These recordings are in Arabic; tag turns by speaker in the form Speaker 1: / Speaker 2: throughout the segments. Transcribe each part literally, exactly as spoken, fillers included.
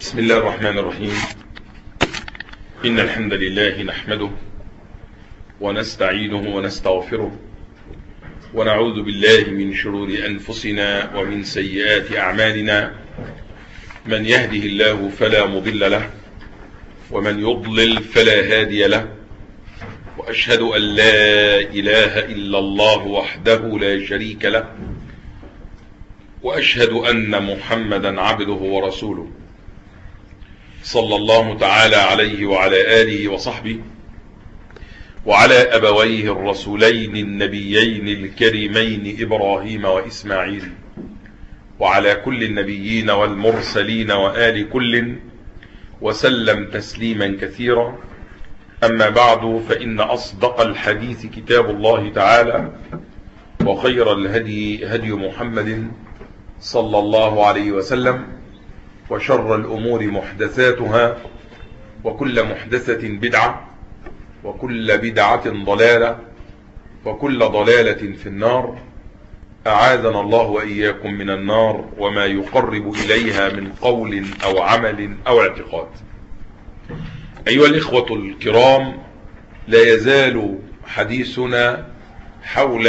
Speaker 1: بسم الله الرحمن الرحيم. إن الحمد لله نحمده ونستعينه ونستغفره ونعوذ بالله من شرور أنفسنا ومن سيئات أعمالنا. من يهده الله فلا مضل له ومن يضلل فلا هادي له، وأشهد أن لا إله إلا الله وحده لا شريك له، وأشهد أن محمدا عبده ورسوله صلى الله تعالى عليه وعلى آله وصحبه وعلى أبويه الرسولين النبيين الكريمين إبراهيم وإسماعيل، وعلى كل النبيين والمرسلين وآل كل، وسلم تسليما كثيرا. أما بعد، فإن أصدق الحديث كتاب الله تعالى، وخير الهدي هدي محمد صلى الله عليه وسلم، وشر الأمور محدثاتها، وكل محدثة بدعة، وكل بدعة ضلالة، وكل ضلالة في النار. أعاذنا الله وإياكم من النار وما يقرب إليها من قول أو عمل أو اعتقاد. أيها الإخوة الكرام، لا يزال حديثنا حول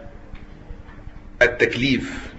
Speaker 1: التكليف،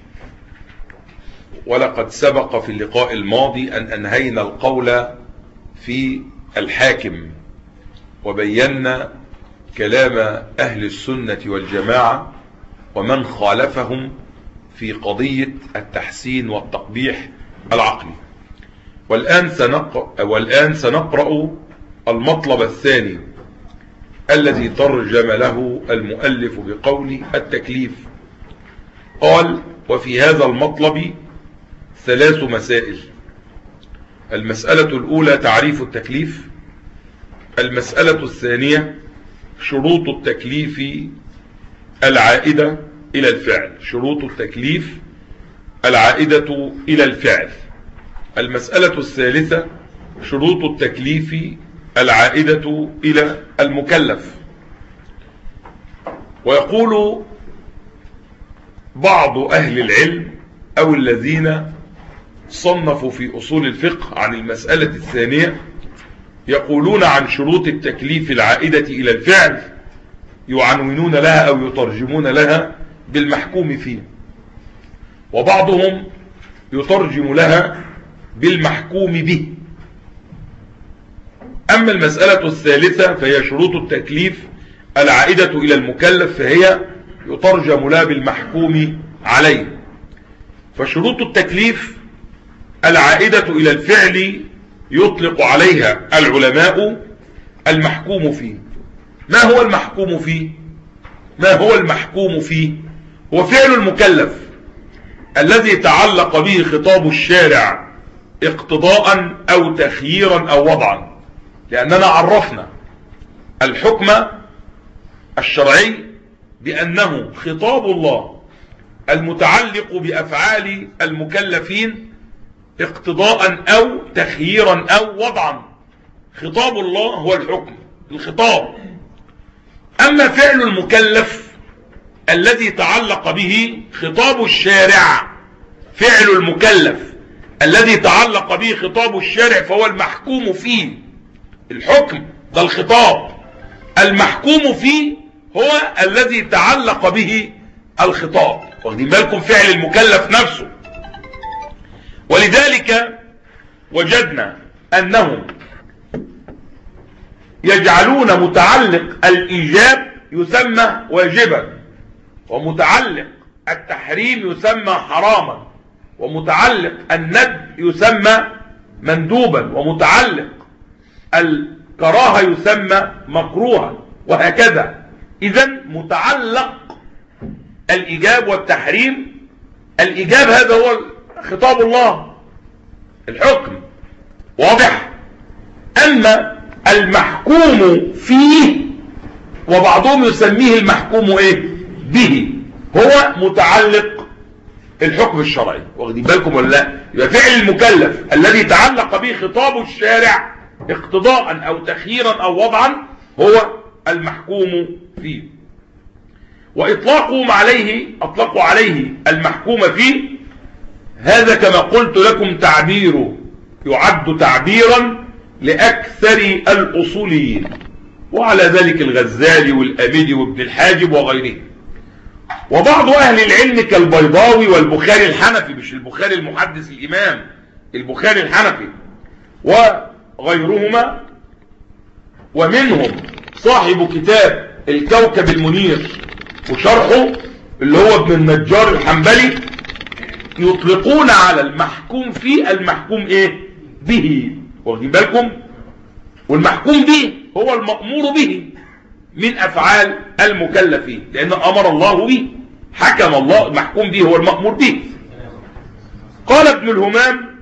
Speaker 1: ولقد سبق في اللقاء الماضي أن أنهينا القول في الحاكم، وبينا كلام أهل السنة والجماعة ومن خالفهم في قضية التحسين والتقبيح العقلي. والآن سنقرأ, والآن سنقرأ المطلب الثاني الذي ترجم له المؤلف بقول التكليف. قال: وفي هذا المطلب ثلاث مسائل. المسألة الأولى تعريف التكليف. المسألة الثانية شروط التكليف العائدة إلى الفعل. شروط التكليف العائدة إلى الفعل. المسألة الثالثة شروط التكليف العائدة إلى المكلف. ويقول بعض أهل العلم أو الذين صنفوا في أصول الفقه عن المسألة الثانية، يقولون عن شروط التكليف العائدة إلى الفعل، يعنونون لها أو يترجمون لها بالمحكوم فيه، وبعضهم يترجم لها بالمحكوم به. أما المسألة الثالثة فهي شروط التكليف العائدة إلى المكلف، فهي يترجم لها بالمحكوم عليه. فشروط التكليف العائدة إلى الفعل يطلق عليها العلماء المحكوم فيه. ما هو المحكوم فيه؟ ما هو المحكوم فيه؟ هو فعل المكلف الذي تعلق به خطاب الشارع اقتضاء أو تخييرا أو وضعا، لأننا عرفنا الحكم الشرعي بأنه خطاب الله المتعلق بأفعال المكلفين اقتضاء أو تخييرا أو وضعا. خطاب الله هو الحكم، الخطاب. أما فعل المكلف الذي تعلق به خطاب الشارع، فعل المكلف الذي تعلق به خطاب الشارع فهو المحكوم فيه. الحكم ده الخطاب، المحكوم فيه هو الذي تعلق به الخطاب. واخدين بالكم؟ فعل المكلف نفسه. ولذلك وجدنا أنهم يجعلون متعلق الإيجاب يسمى واجبا، ومتعلق التحريم يسمى حراما، ومتعلق الندب يسمى مندوبا، ومتعلق الكراهة يسمى مكروها، وهكذا. إذن متعلق الإيجاب والتحريم، الإيجاب هذا هو خطاب الله، الحكم، واضح؟ أما المحكوم فيه، وبعضهم يسميه المحكوم إيه؟ به، هو متعلق الحكم الشرعي. واخدين بالكم ولا لا؟ يبقى فعل المكلف الذي تعلق به خطاب الشارع اقتضاء أو تخييرا أو وضعا هو المحكوم فيه. وإطلاقهم عليه، أطلقوا عليه المحكوم فيه، هذا كما قلت لكم تعبير يعد تعبيرا لأكثر الأصوليين، وعلى ذلك الغزالي والأميدي وابن الحاجب وغيره. وبعض أهل العلم كالبيضاوي والبخاري الحنفي، مش البخاري المحدث الإمام، البخاري الحنفي وغيرهما، ومنهم صاحب كتاب الكوكب المنير وشرحه اللي هو ابن النجار الحنبلي، يطلقون على المحكوم فيه المحكوم ايه به، واخدين بالكم؟ والمحكوم به هو المأمور به من افعال المكلفين، لان امر الله به، حكم الله، المحكوم به هو المأمور به. قال ابن الهمام: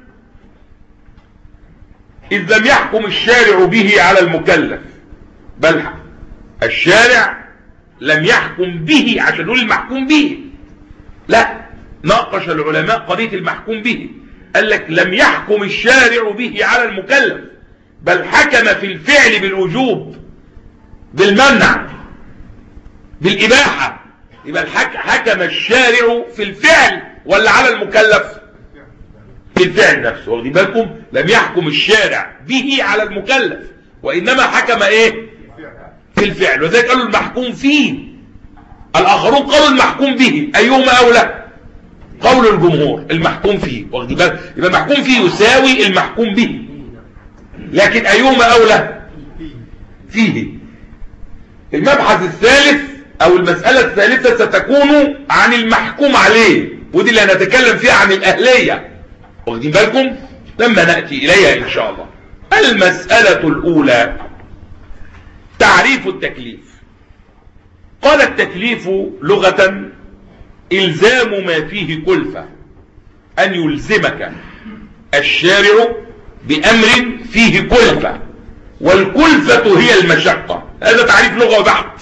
Speaker 1: إذ لم يحكم الشارع به على المكلف، بل الشارع لم يحكم به عشان نقول المحكوم به، لا، ناقش العلماء قضية المحكوم به، قال لك لم يحكم الشارع به على المكلف، بل حكم في الفعل بالوجوب، بالمنع، بالإباحة. يبقى حكم الشارع في الفعل ولا على المكلف؟ في الفعل نفسه، واخدين بالكم؟ لم يحكم الشارع به على المكلف، وإنما حكم ايه في الفعل، وذلك قالوا المحكوم فيه. الآخرون قالوا المحكوم به، أيهما أولى؟ قول الجمهور المحكوم فيه، واخدين بالكم؟ يبقى المحكوم فيه يساوي المحكوم به، لكن أيهما أولى؟ فيه. المبحث الثالث أو المسألة الثالثة ستكون عن المحكوم عليه، ودي اللي هنتكلم فيها عن الأهلية، واخدين بالكم؟ لما نأتي إليها إن شاء الله. المسألة الأولى تعريف التكليف. قال: التكليف لغة إلزام ما فيه كلفة، أن يلزمك الشارع بأمر فيه كلفة، والكلفة هي المشقة. هذا تعريف لغة بحت.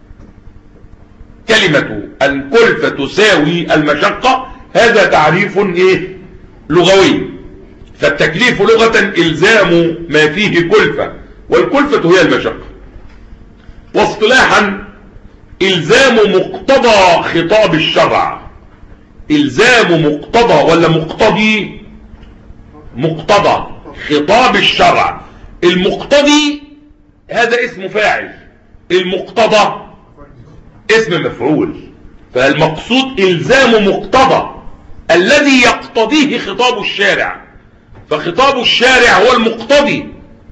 Speaker 1: كلمة الكلفة تساوي المشقة، هذا تعريف إيه؟ لغوي. فالتكليف لغة إلزام ما فيه كلفة، والكلفة هي المشقة. واصطلاحا إلزام مقتضى خطاب الشرع. إلزام مقتضى ولا مقتضي؟ مقتضى خطاب الشرع. المقتضي هذا اسم فاعل، المقتضى اسم مفعول. فالمقصود إلزام مقتضى الذي يقتضيه خطاب الشارع، فخطاب الشارع هو المقتضي،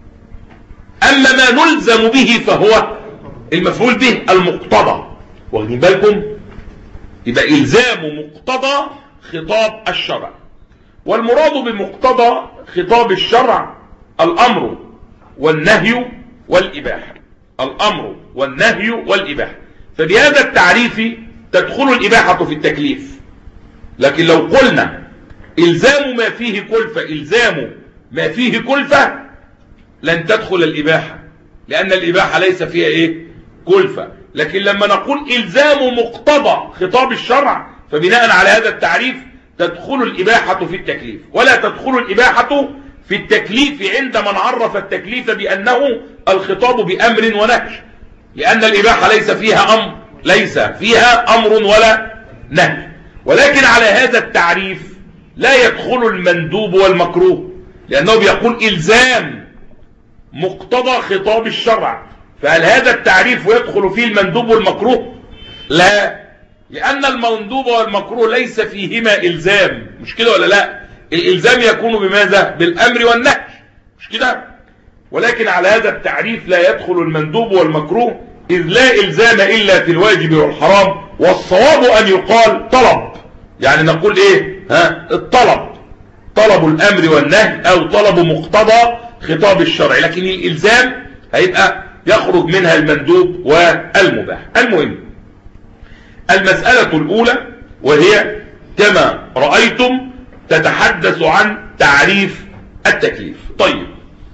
Speaker 1: أما ما نلزم به فهو المفعول به المقتضى، واخدين بالكم؟ يبقى إلزام مقتضى خطاب الشرع. والمراد بمقتضى خطاب الشرع الأمر والنهي والإباحة، الأمر والنهي والإباحة. فبهذا التعريف تدخل الإباحة في التكليف. لكن لو قلنا إلزام ما فيه كلفة، إلزام ما فيه كلفة، لن تدخل الإباحة، لأن الإباحة ليس فيها إيه؟ كلفة. لكن لما نقول إلزام مقتضى خطاب الشرع، فبناء على هذا التعريف تدخل الإباحة في التكليف. ولا تدخل الإباحة في التكليف عند من عرف التكليف بأنه الخطاب بأمر ونهي، لأن الإباحة ليس فيها أمر، ليس فيها أمر ولا نهي. ولكن على هذا التعريف لا يدخل المندوب والمكروه، لأنه بيقول إلزام مقتضى خطاب الشرع. فهل هذا التعريف يدخل فيه المندوب والمكروه؟ لا، لأن المندوب والمكروه ليس فيهما إلزام، مش كده ولا لا؟ الإلزام يكون بماذا؟ بالأمر والنهي، مش كده؟ ولكن على هذا التعريف لا يدخل المندوب والمكروه، إذ لا إلزام إلا في الواجب والحرام. والصواب أن يقال طلب، يعني نقول إيه؟ ها؟ الطلب، طلب الأمر والنهي، أو طلب مقتضى خطاب الشرع. لكن الإلزام هيبقى يخرج منها المندوب والمباح. المهم، المسألة الأولى وهي كما رأيتم تتحدث عن تعريف التكليف. طيب،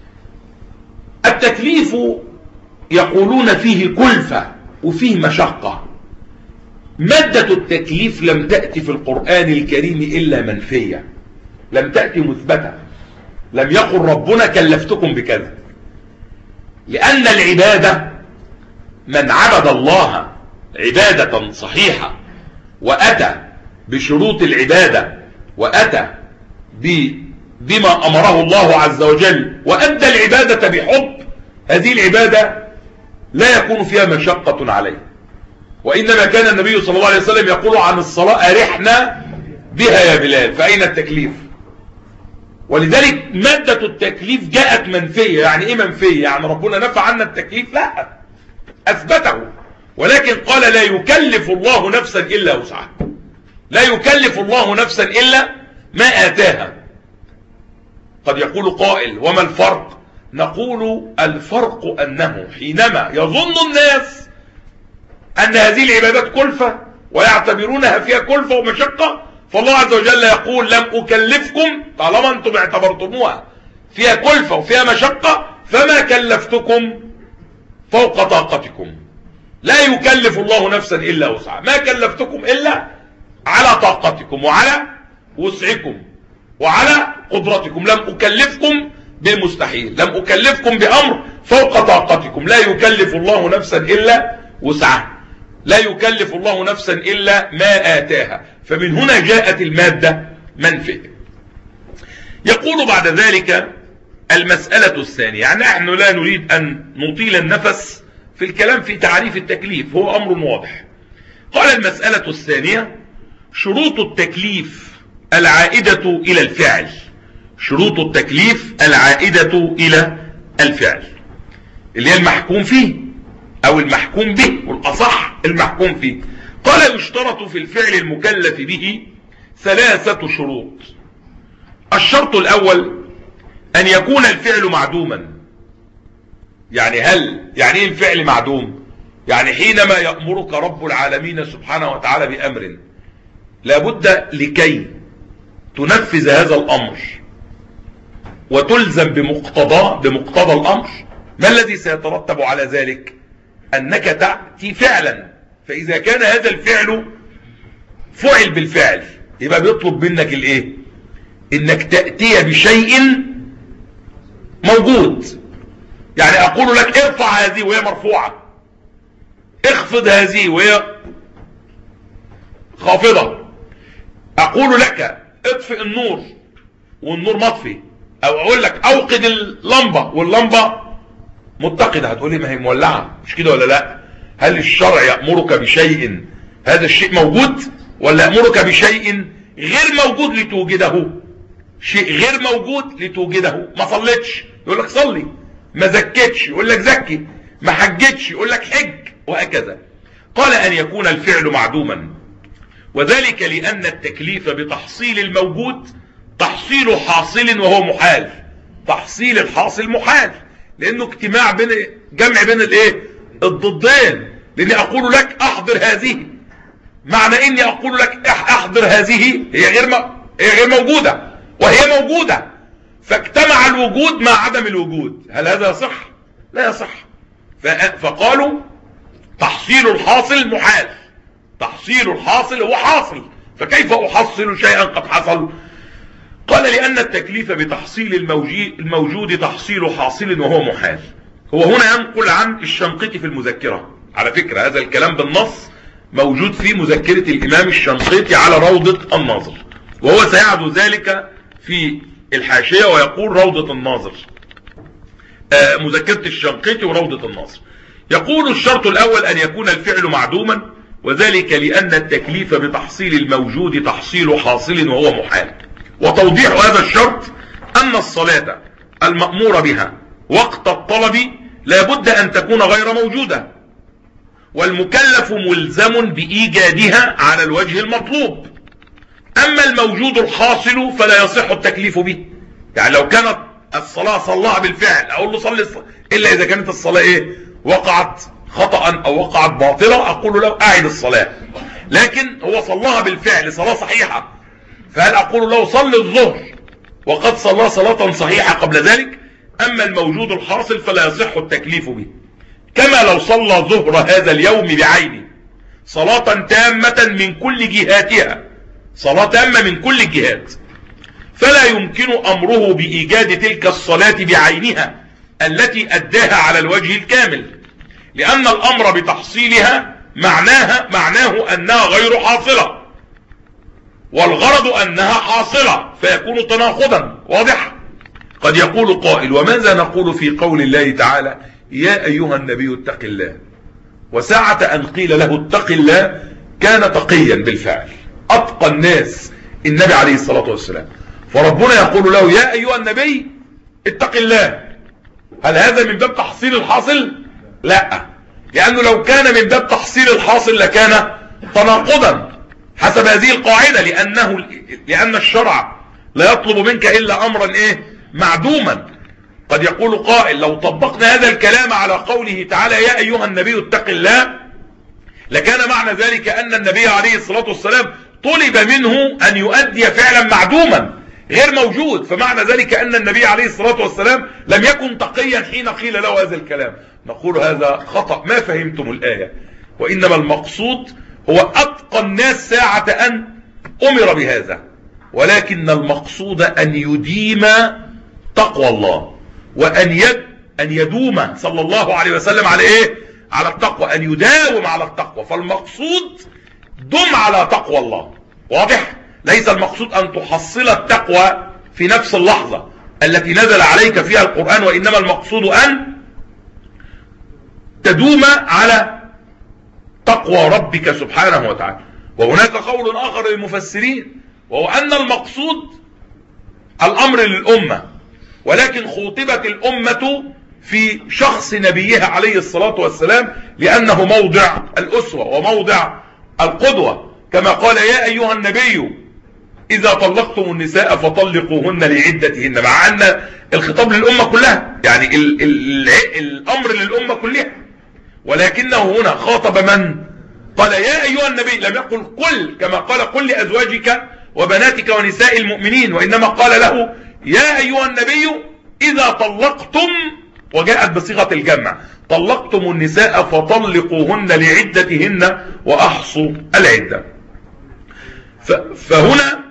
Speaker 1: التكليف يقولون فيه كلفة وفيه مشقة. مادة التكليف لم تأتي في القرآن الكريم إلا منفية، لم تأتي مثبتة. لم يقل ربنا كلفتكم بكذا، لأن العبادة من عبد الله عبادة صحيحة وأتى بشروط العبادة وأتى بما أمره الله عز وجل وأدى العبادة بحب، هذه العبادة لا يكون فيها مشقة عليه. وإنما كان النبي صلى الله عليه وسلم يقول عن الصلاة أرحنا بها يا بلال، فأين التكليف؟ ولذلك مادة التكليف جاءت منفية. يعني إيه منفية؟ يعني ربنا نفى عنا التكليف؟ لا، أثبته، ولكن قال لا يكلف الله نفسا إلا وسعها. لا يكلف الله نفسا إلا ما آتاها. قد يقول قائل وما الفرق؟ نقول الفرق أنه حينما يظن الناس أن هذه العبادات كلفة ويعتبرونها فيها كلفة ومشقة، فالله عز وجل يقول لم أكلفكم، طالما أنتم اعتبرتموها فيها كلفة وفيها مشقة فما كلفتكم فوق طاقتكم. لا يكلف الله نفسا إلا وسعها، ما كلفتكم إلا على طاقتكم وعلى وسعكم وعلى قدرتكم. لم أكلفكم بالمستحيل، لم أكلفكم بأمر فوق طاقتكم. لا يكلف الله نفسا إلا وسعها، لا يكلف الله نفسا إلا ما آتاها. فمن هنا جاءت المادة منفية. يقول بعد ذلك المسألة الثانية، يعني نحن لا نريد أن نطيل النفس في الكلام في تعريف التكليف، هو أمر واضح. قال المسألة الثانية شروط التكليف العائدة إلى الفعل. شروط التكليف العائدة إلى الفعل اللي هي المحكوم فيه أو المحكوم به، والأصح المحكوم فيه. قال يشترط في الفعل المكلف به ثلاثة شروط. الشرط الأول أن يكون الفعل معدوما. يعني هل يعني ايه الفعل معدوم؟ يعني حينما يأمرك رب العالمين سبحانه وتعالى بأمر لابد لكي تنفذ هذا الأمر وتلزم بمقتضى بمقتضى الأمر، ما الذي سيترتب على ذلك؟ أنك تأتي فعلا. فإذا كان هذا الفعل فعل بالفعل يبقى بيطلب منك الايه؟ انك تأتي بشيء موجود. يعني اقول لك ارفع هذه وهي مرفوعة، اخفض هذه وهي خافضة. اقول لك اطفئ النور والنور مطفي، او اقول لك اوقد اللمبة واللمبة متقدة، هتقولي ما هي مولعة، مش كده ولا لا؟ هل الشرع يأمرك بشيء هذا الشيء موجود، ولا يأمرك بشيء غير موجود لتوجده؟ شيء غير موجود لتوجده. ما صليتش يقول لك صلي، ما زكتش يقول لك زكي، ما حجتش يقول لك حج، وهكذا. قال أن يكون الفعل معدوما، وذلك لأن التكليف بتحصيل الموجود تحصيل حاصل وهو محال. تحصيل الحاصل محال، لأنه اجتماع بين جمع بين الايه الضدين. لأني أقول لك أحضر هذه، معنى إني أقول لك أحضر هذه هي غير م... هي غير موجودة وهي موجودة، فاجتمع الوجود مع عدم الوجود. هل هذا يصح؟ لا يصح. ف... فقالوا تحصيل الحاصل محال. تحصيل الحاصل هو حاصل، فكيف أحصل شيئا قد حصل؟ قال لأن التكليف بتحصيل الموجود تحصيل حاصل وهو محال. هو هنا ينقل عن الشنقيطي في المذكرة. على فكرة هذا الكلام بالنص موجود في مذكرة الإمام الشنقيطي على روضة الناظر، وهو سيعد ذلك في الحاشية ويقول روضة الناظر، آه مذكرة الشنقيطي وروضة الناظر. يقول الشرط الأول أن يكون الفعل معدوما، وذلك لأن التكليف بتحصيل الموجود تحصيل حاصل وهو محال. وتوضيح هذا الشرط أن الصلاة المأمور بها وقت الطلب لابد أن تكون غير موجودة، والمكلف ملزم بإيجادها على الوجه المطلوب. أما الموجود الحاصل فلا يصح التكليف به. يعني لو كانت الصلاة صلاها بالفعل أقول له صلي الصلاة، إلا إذا كانت الصلاة إيه وقعت خطأ أو وقعت باطلة أقول له أعيد الصلاة. لكن هو صلاها بالفعل صلاة صحيحة، فهل أقول له صلي الظهر وقد صلى صلاة صحيحة قبل ذلك؟ أما الموجود الحاصل فلا يصح التكليف به. كما لو صلى ظهر هذا اليوم بعينه صلاة تامة من كل جهاتها، صلاة تامة من كل الجهات، فلا يمكن أمره بإيجاد تلك الصلاة بعينها التي أداها على الوجه الكامل، لأن الأمر بتحصيلها معناها معناه أنها غير حاصلة. والغرض أنها حاصلة فيكون تناقضا. واضح؟ قد يقول قائل: وماذا نقول في قول الله تعالى يا أيها النبي اتق الله؟ وساعة أن قيل له اتق الله كان تقيا بالفعل، أتقى الناس النبي عليه الصلاة والسلام، فربنا يقول له يا أيها النبي اتق الله. هل هذا من باب تحصيل الحاصل؟ لا، لأنه لو كان من باب تحصيل الحاصل لكان تناقضا حسب هذه القاعدة، لأنه لأن الشرع لا يطلب منك إلا أمرا إيه؟ معدوما. قد يقول قائل: لو طبقنا هذا الكلام على قوله تعالى يا أيها النبي اتق الله لكان معنى ذلك أن النبي عليه الصلاة والسلام طلب منه أن يؤدي فعلا معدوما غير موجود، فمعنى ذلك أن النبي عليه الصلاة والسلام لم يكن تقيا حين قيل له هذا الكلام. نقول هذا خطأ، ما فهمتم الآية، وإنما المقصود هو أتقى الناس ساعة أن أمر بهذا، ولكن المقصود أن يديم تقوى الله، وأن يد أن يدوم صلى الله عليه وسلم على إيه؟ على التقوى، أن يداوم على التقوى. فالمقصود دم على تقوى الله. واضح؟ ليس المقصود أن تحصل التقوى في نفس اللحظة التي نزل عليك فيها القرآن، وإنما المقصود أن تدوم على تقوى ربك سبحانه وتعالى. وهناك قول آخر للمفسرين، وهو أن المقصود الأمر للأمة، ولكن خوطبت الأمة في شخص نبيها عليه الصلاة والسلام لأنه موضع الأسوة وموضع القدوة، كما قال يا أيها النبي إذا طلقتم النساء فطلقوهن لعدتهن، مع أن الخطاب للأمة كلها، يعني ال ال الأمر للأمة كلها، ولكنه هنا خاطب من؟ قال يا أيها النبي، لم يقل قل كما قال قل لأزواجك وبناتك ونساء المؤمنين، وإنما قال له يا أيها النبي إذا طلقتم، وجاءت بصيغة الجمع، طلقتم النساء فطلقوهن لعدتهن وأحصوا العدة. فهنا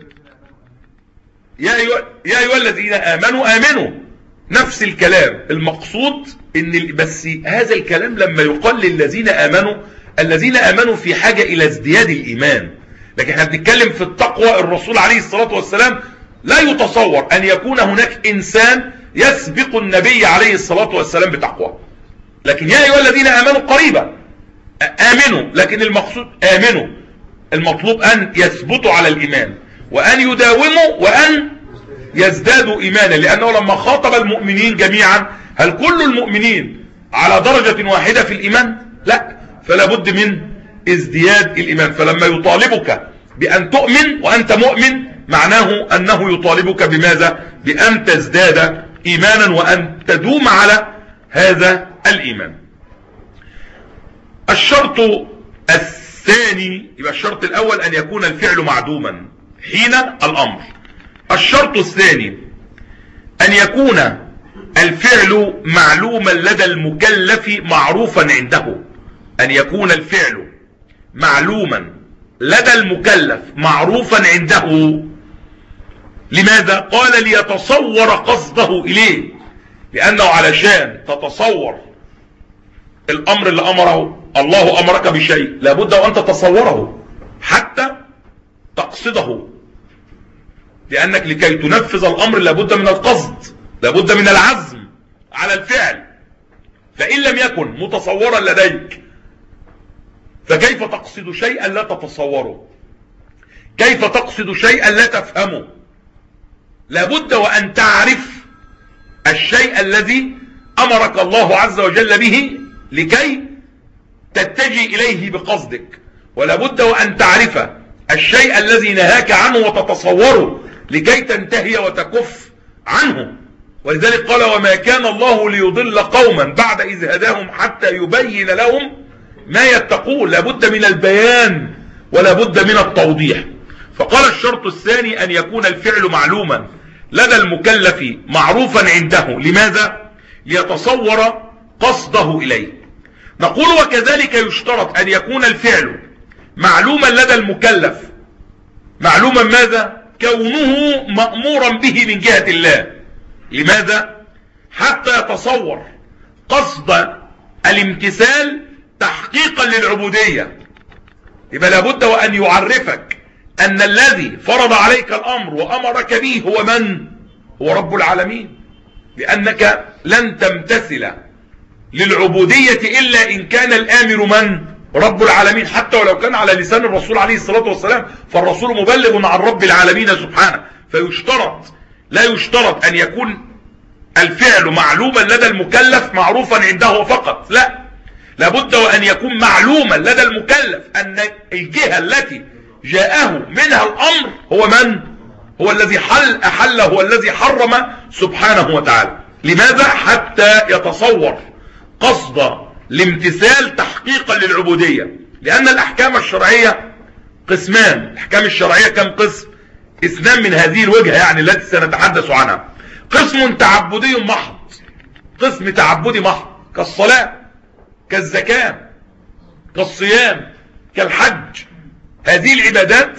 Speaker 1: يا أيها, يا أيها الذين آمنوا آمنوا، نفس الكلام. المقصود إن بس هذا الكلام لما يقال للذين آمنوا، الذين آمنوا في حاجة إلى ازدياد الإيمان، لكن احنا بنتكلم في التقوى. الرسول عليه الصلاة والسلام لا يتصور أن يكون هناك إنسان يسبق النبي عليه الصلاة والسلام بتقوى، لكن يا أيها الذين آمنوا قريبا آمنوا، لكن المقصود آمنوا، المطلوب أن يثبتوا على الإيمان وأن يداوموا وأن يزدادوا إيمانا، لأنه لما خاطب المؤمنين جميعا، هل كل المؤمنين على درجة واحدة في الإيمان؟ لا، فلا بد من ازدياد الإيمان. فلما يطالبك بأن تؤمن وأنت مؤمن، معناه أنه يطالبك بماذا؟ بأن تزداد إيمانا وأن تدوم على هذا الإيمان. الشرط الثاني، يبقى الشرط الأول أن يكون الفعل معدوما حين الأمر. الشرط الثاني أن يكون الفعل معلوما لدى المكلف معروفا عنده. أن يكون الفعل معلوما لدى المكلف معروفا عنده. لماذا؟ قال ليتصور قصده إليه، لأنه علشان تتصور الأمر اللي أمره الله، أمرك بشيء لابد وأن تتصوره حتى تقصده، لأنك لكي تنفذ الأمر لابد من القصد، لابد من العزم على الفعل. فإن لم يكن متصورا لديك فكيف تقصد شيئا لا تتصوره؟ كيف تقصد شيئا لا تفهمه؟ لابد وأن تعرف الشيء الذي أمرك الله عز وجل به لكي تتجه إليه بقصدك، ولابد وأن تعرف الشيء الذي نهاك عنه وتتصوره لكي تنتهي وتكف عنه. ولذلك قال وما كان الله ليضل قوما بعد إذ هداهم حتى يبين لهم ما يتقون. لابد من البيان ولابد من التوضيح. فقال الشرط الثاني أن يكون الفعل معلوما لدى المكلف معروفا عنده. لماذا؟ ليتصور قصده إليه. نقول وكذلك يشترط أن يكون الفعل معلوما لدى المكلف. معلوما ماذا؟ كونه مأمورا به من جهة الله. لماذا؟ حتى يتصور قصد الامتثال تحقيقا للعبودية. يبقى لابد وأن يعرفك أن الذي فرض عليك الأمر وأمرك به هو من؟ هو رب العالمين، لأنك لن تمتثل للعبودية إلا إن كان الآمر من؟ رب العالمين، حتى ولو كان على لسان الرسول عليه الصلاة والسلام، فالرسول مبلغ عن رب العالمين سبحانه. فيشترط، لا يشترط أن يكون الفعل معلوما لدى المكلف معروفا عنده فقط، لا، لابد وأن يكون معلوما لدى المكلف أن الجهة التي جاءه منها الأمر هو من؟ هو الذي حل أحل، هو الذي حرم سبحانه وتعالى. لماذا؟ حتى يتصور قصد الامتثال تحقيقا للعبودية. لأن الأحكام الشرعية قسمان، الأحكام الشرعية كم قسم؟ اثنان من هذه الوجهة يعني التي سنتحدث عنها. قسم تعبدي محض، قسم تعبدي محض كالصلاة، كالزكاة، كالصيام، كالحج. هذه العبادات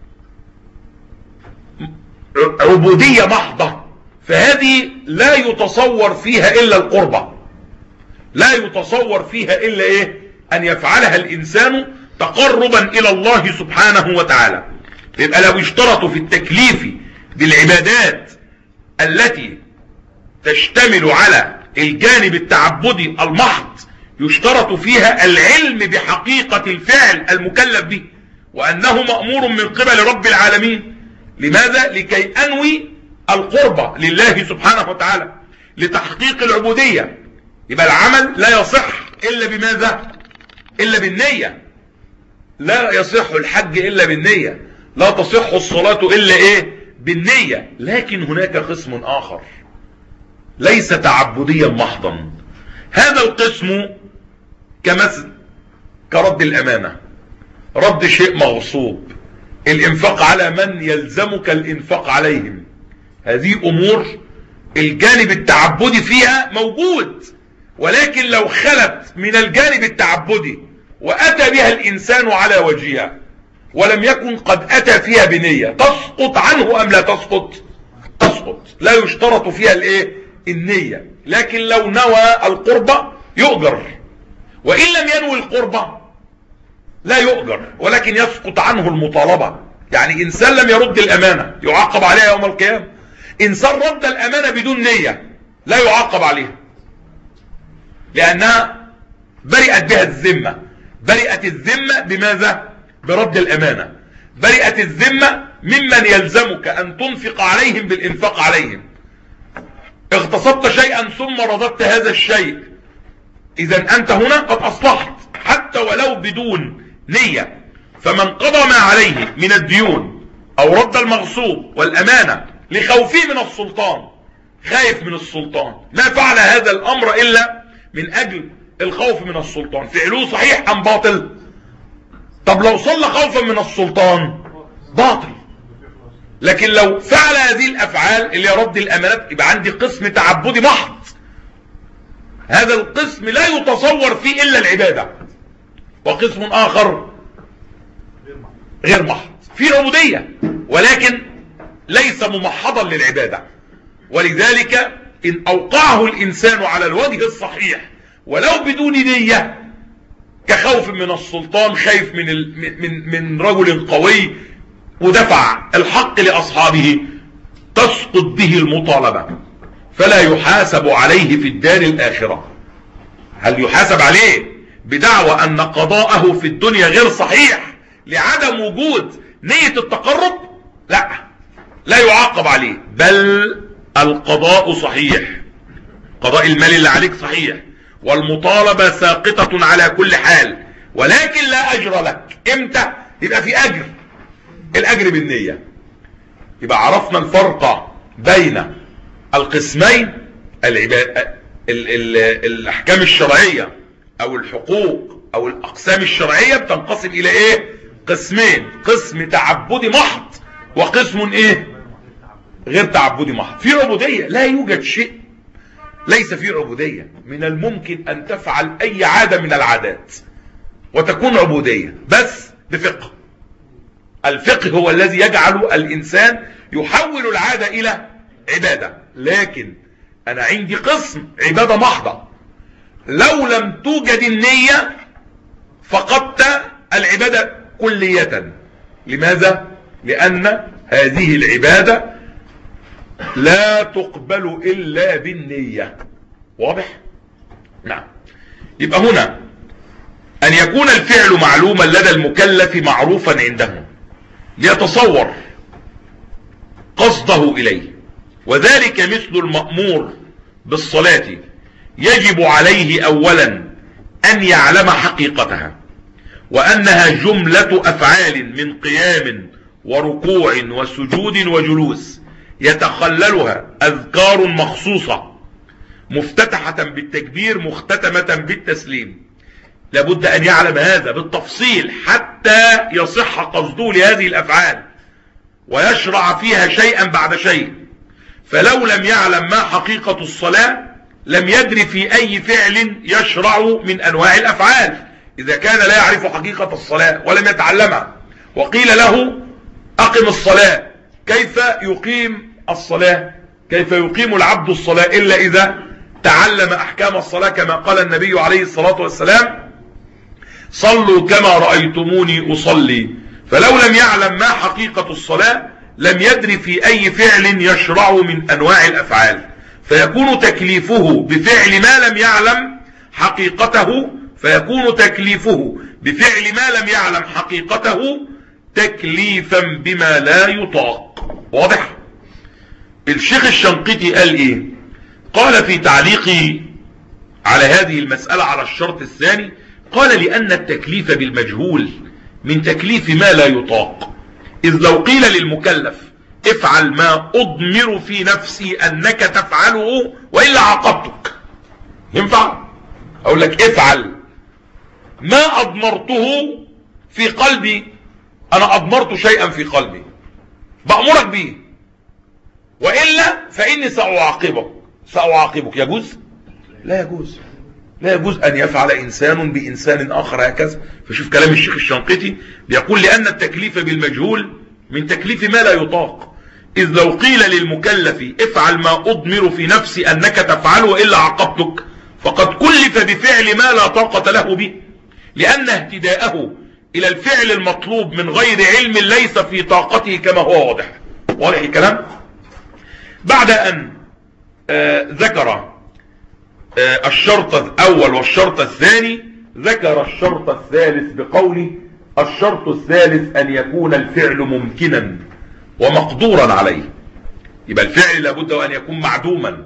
Speaker 1: عبودية محضة، فهذه لا يتصور فيها إلا القربة، لا يتصور فيها إلا إيه؟ أن يفعلها الإنسان تقربا إلى الله سبحانه وتعالى. يبقى لو اشترطوا في التكليف بالعبادات التي تشتمل على الجانب التعبدي المحض، يشترط فيها العلم بحقيقة الفعل المكلف به، وأنه مأمور من قبل رب العالمين. لماذا؟ لكي أنوي القربة لله سبحانه وتعالى لتحقيق العبودية. يبقى العمل لا يصح إلا بماذا؟ إلا بالنية. لا يصح الحج إلا بالنية، لا تصح الصلاة إلا إيه؟ بالنية. لكن هناك قسم آخر ليس تعبديا محضا، هذا القسم كمثل كرد الأمانة، رد شيء مغصوب، الإنفاق على من يلزمك الإنفاق عليهم. هذه أمور الجانب التعبدي فيها موجود، ولكن لو خلت من الجانب التعبدي وأتى بها الإنسان على وجهها ولم يكن قد أتى فيها بنية، تسقط عنه أم لا تسقط؟ تسقط. لا يشترط فيها الإيه؟ النية. لكن لو نوى القربة يؤجر، وإن لم ينوي القربة لا يؤجر، ولكن يسقط عنه المطالبة. يعني إنسان لم يرد الأمانة يعاقب عليها يوم القيامة، إنسان رد الأمانة بدون نية لا يعاقب عليها، لأنها برئت بها الذمة. برئت الذمة بماذا؟ برد الأمانة. برئت الذمة ممن يلزمك أن تنفق عليهم بالإنفاق عليهم. اغتصبت شيئا ثم رددت هذا الشيء، إذا أنت هنا قد أصلحت حتى ولو بدون نية. فمن قضى ما عليه من الديون أو رد المغصوب والأمانة لخوفه من السلطان، خايف من السلطان، ما فعل هذا الأمر إلا من أجل الخوف من السلطان، فعله صحيح أم باطل؟ طب لو صلى خوفا من السلطان باطل. لكن لو فعل هذه الأفعال اللي رد الأمانات يبقى عندي قسم تعبدي محض، هذا القسم لا يتصور فيه إلا العبادة. وقسم آخر غير محض في عبودية ولكن ليس ممحضا للعبادة. ولذلك إن أوقعه الإنسان على الوجه الصحيح ولو بدون نية، كخوف من السلطان، خايف من من من رجل قوي ودفع الحق لأصحابه، تسقط به المطالبة، فلا يحاسب عليه في الدار الآخرة. هل يحاسب عليه بدعوى أن قضاءه في الدنيا غير صحيح لعدم وجود نية التقرب؟ لا، لا يعاقب عليه، بل القضاء صحيح، قضاء المال اللي عليك صحيح، والمطالبة ساقطة على كل حال، ولكن لا أجر لك. امتى يبقى في أجر؟ الأجر بالنية. يبقى عرفنا الفرق بين القسمين. العباد ال ال الأحكام الشرعية أو الحقوق أو الأقسام الشرعية بتنقسم إلى إيه؟ قسمين، قسم تعبدي محض وقسم إيه؟ غير تعبدي محض. في عبودية لا يوجد شيء ليس في عبودية. من الممكن أن تفعل أي عادة من العادات وتكون عبودية، بس بفقه. الفقه هو الذي يجعل الإنسان يحول العادة إلى عبادة. لكن أنا عندي قسم عبادة محضة، لو لم توجد النية فقدت العبادة كلية. لماذا؟ لأن هذه العبادة لا تقبل إلا بالنية. واضح؟ نعم. يبقى هنا أن يكون الفعل معلوما لدى المكلف معروفا عنده ليتصور قصده إليه، وذلك مثل المأمور بالصلاة يجب عليه أولا أن يعلم حقيقتها، وأنها جملة أفعال من قيام وركوع وسجود وجلوس يتخللها أذكار مخصوصة مفتتحة بالتكبير مختتمة بالتسليم. لابد أن يعلم هذا بالتفصيل حتى يصح قصده لهذه الأفعال ويشرع فيها شيئا بعد شيء. فلو لم يعلم ما حقيقة الصلاة لم يدري في أي فعل يشرع من أنواع الأفعال إذا كان لا يعرف حقيقة الصلاة ولم يتعلمها. وقيل له أقم الصلاة، كيف يقيم الصلاة؟ كيف يقيم العبد الصلاة إلا إذا تعلم أحكام الصلاة، كما قال النبي عليه الصلاة والسلام صلوا كما رأيتموني أصلي. فلو لم يعلم ما حقيقة الصلاة لم يدري في أي فعل يشرع من أنواع الأفعال، فيكون تكليفه بفعل ما لم يعلم حقيقته فيكون تكليفه بفعل ما لم يعلم حقيقته تكليفا بما لا يطاق. واضح؟ الشيخ الشنقيطي قال ايه؟ قال في تعليقه على هذه المسألة على الشرط الثاني، قال لأن التكليف بالمجهول من تكليف ما لا يطاق، إذ لو قيل للمكلف افعل ما أضمر في نفسي أنك تفعله وإلا عاقبتك، ينفع؟ أقول لك افعل ما أضمرته في قلبي، أنا أضمرت شيئا في قلبي بأمرك به، وإلا فإني سأعاقبك سأعاقبك يجوز؟ لا يجوز. لا يجوز أن يفعل إنسان بإنسان آخر هكذا. فشوف كلام الشيخ الشنقيطي بيقول لأن التكليف بالمجهول من تكليف ما لا يطاق، إذ لو قيل للمكلف افعل ما أضمر في نفسي أنك تفعله وإلا عاقبتك فقد كلف بفعل ما لا طاقة له به، لأن اهتداءه إلى الفعل المطلوب من غير علم ليس في طاقته كما هو واضح. واضح الكلام؟ بعد أن آه ذكر آه الشرط الأول والشرط الثاني، ذكر الشرط الثالث بقوله الشرط الثالث أن يكون الفعل ممكنا ومقدورا عليه. يبقى الفعل لابد أن يكون معدوما،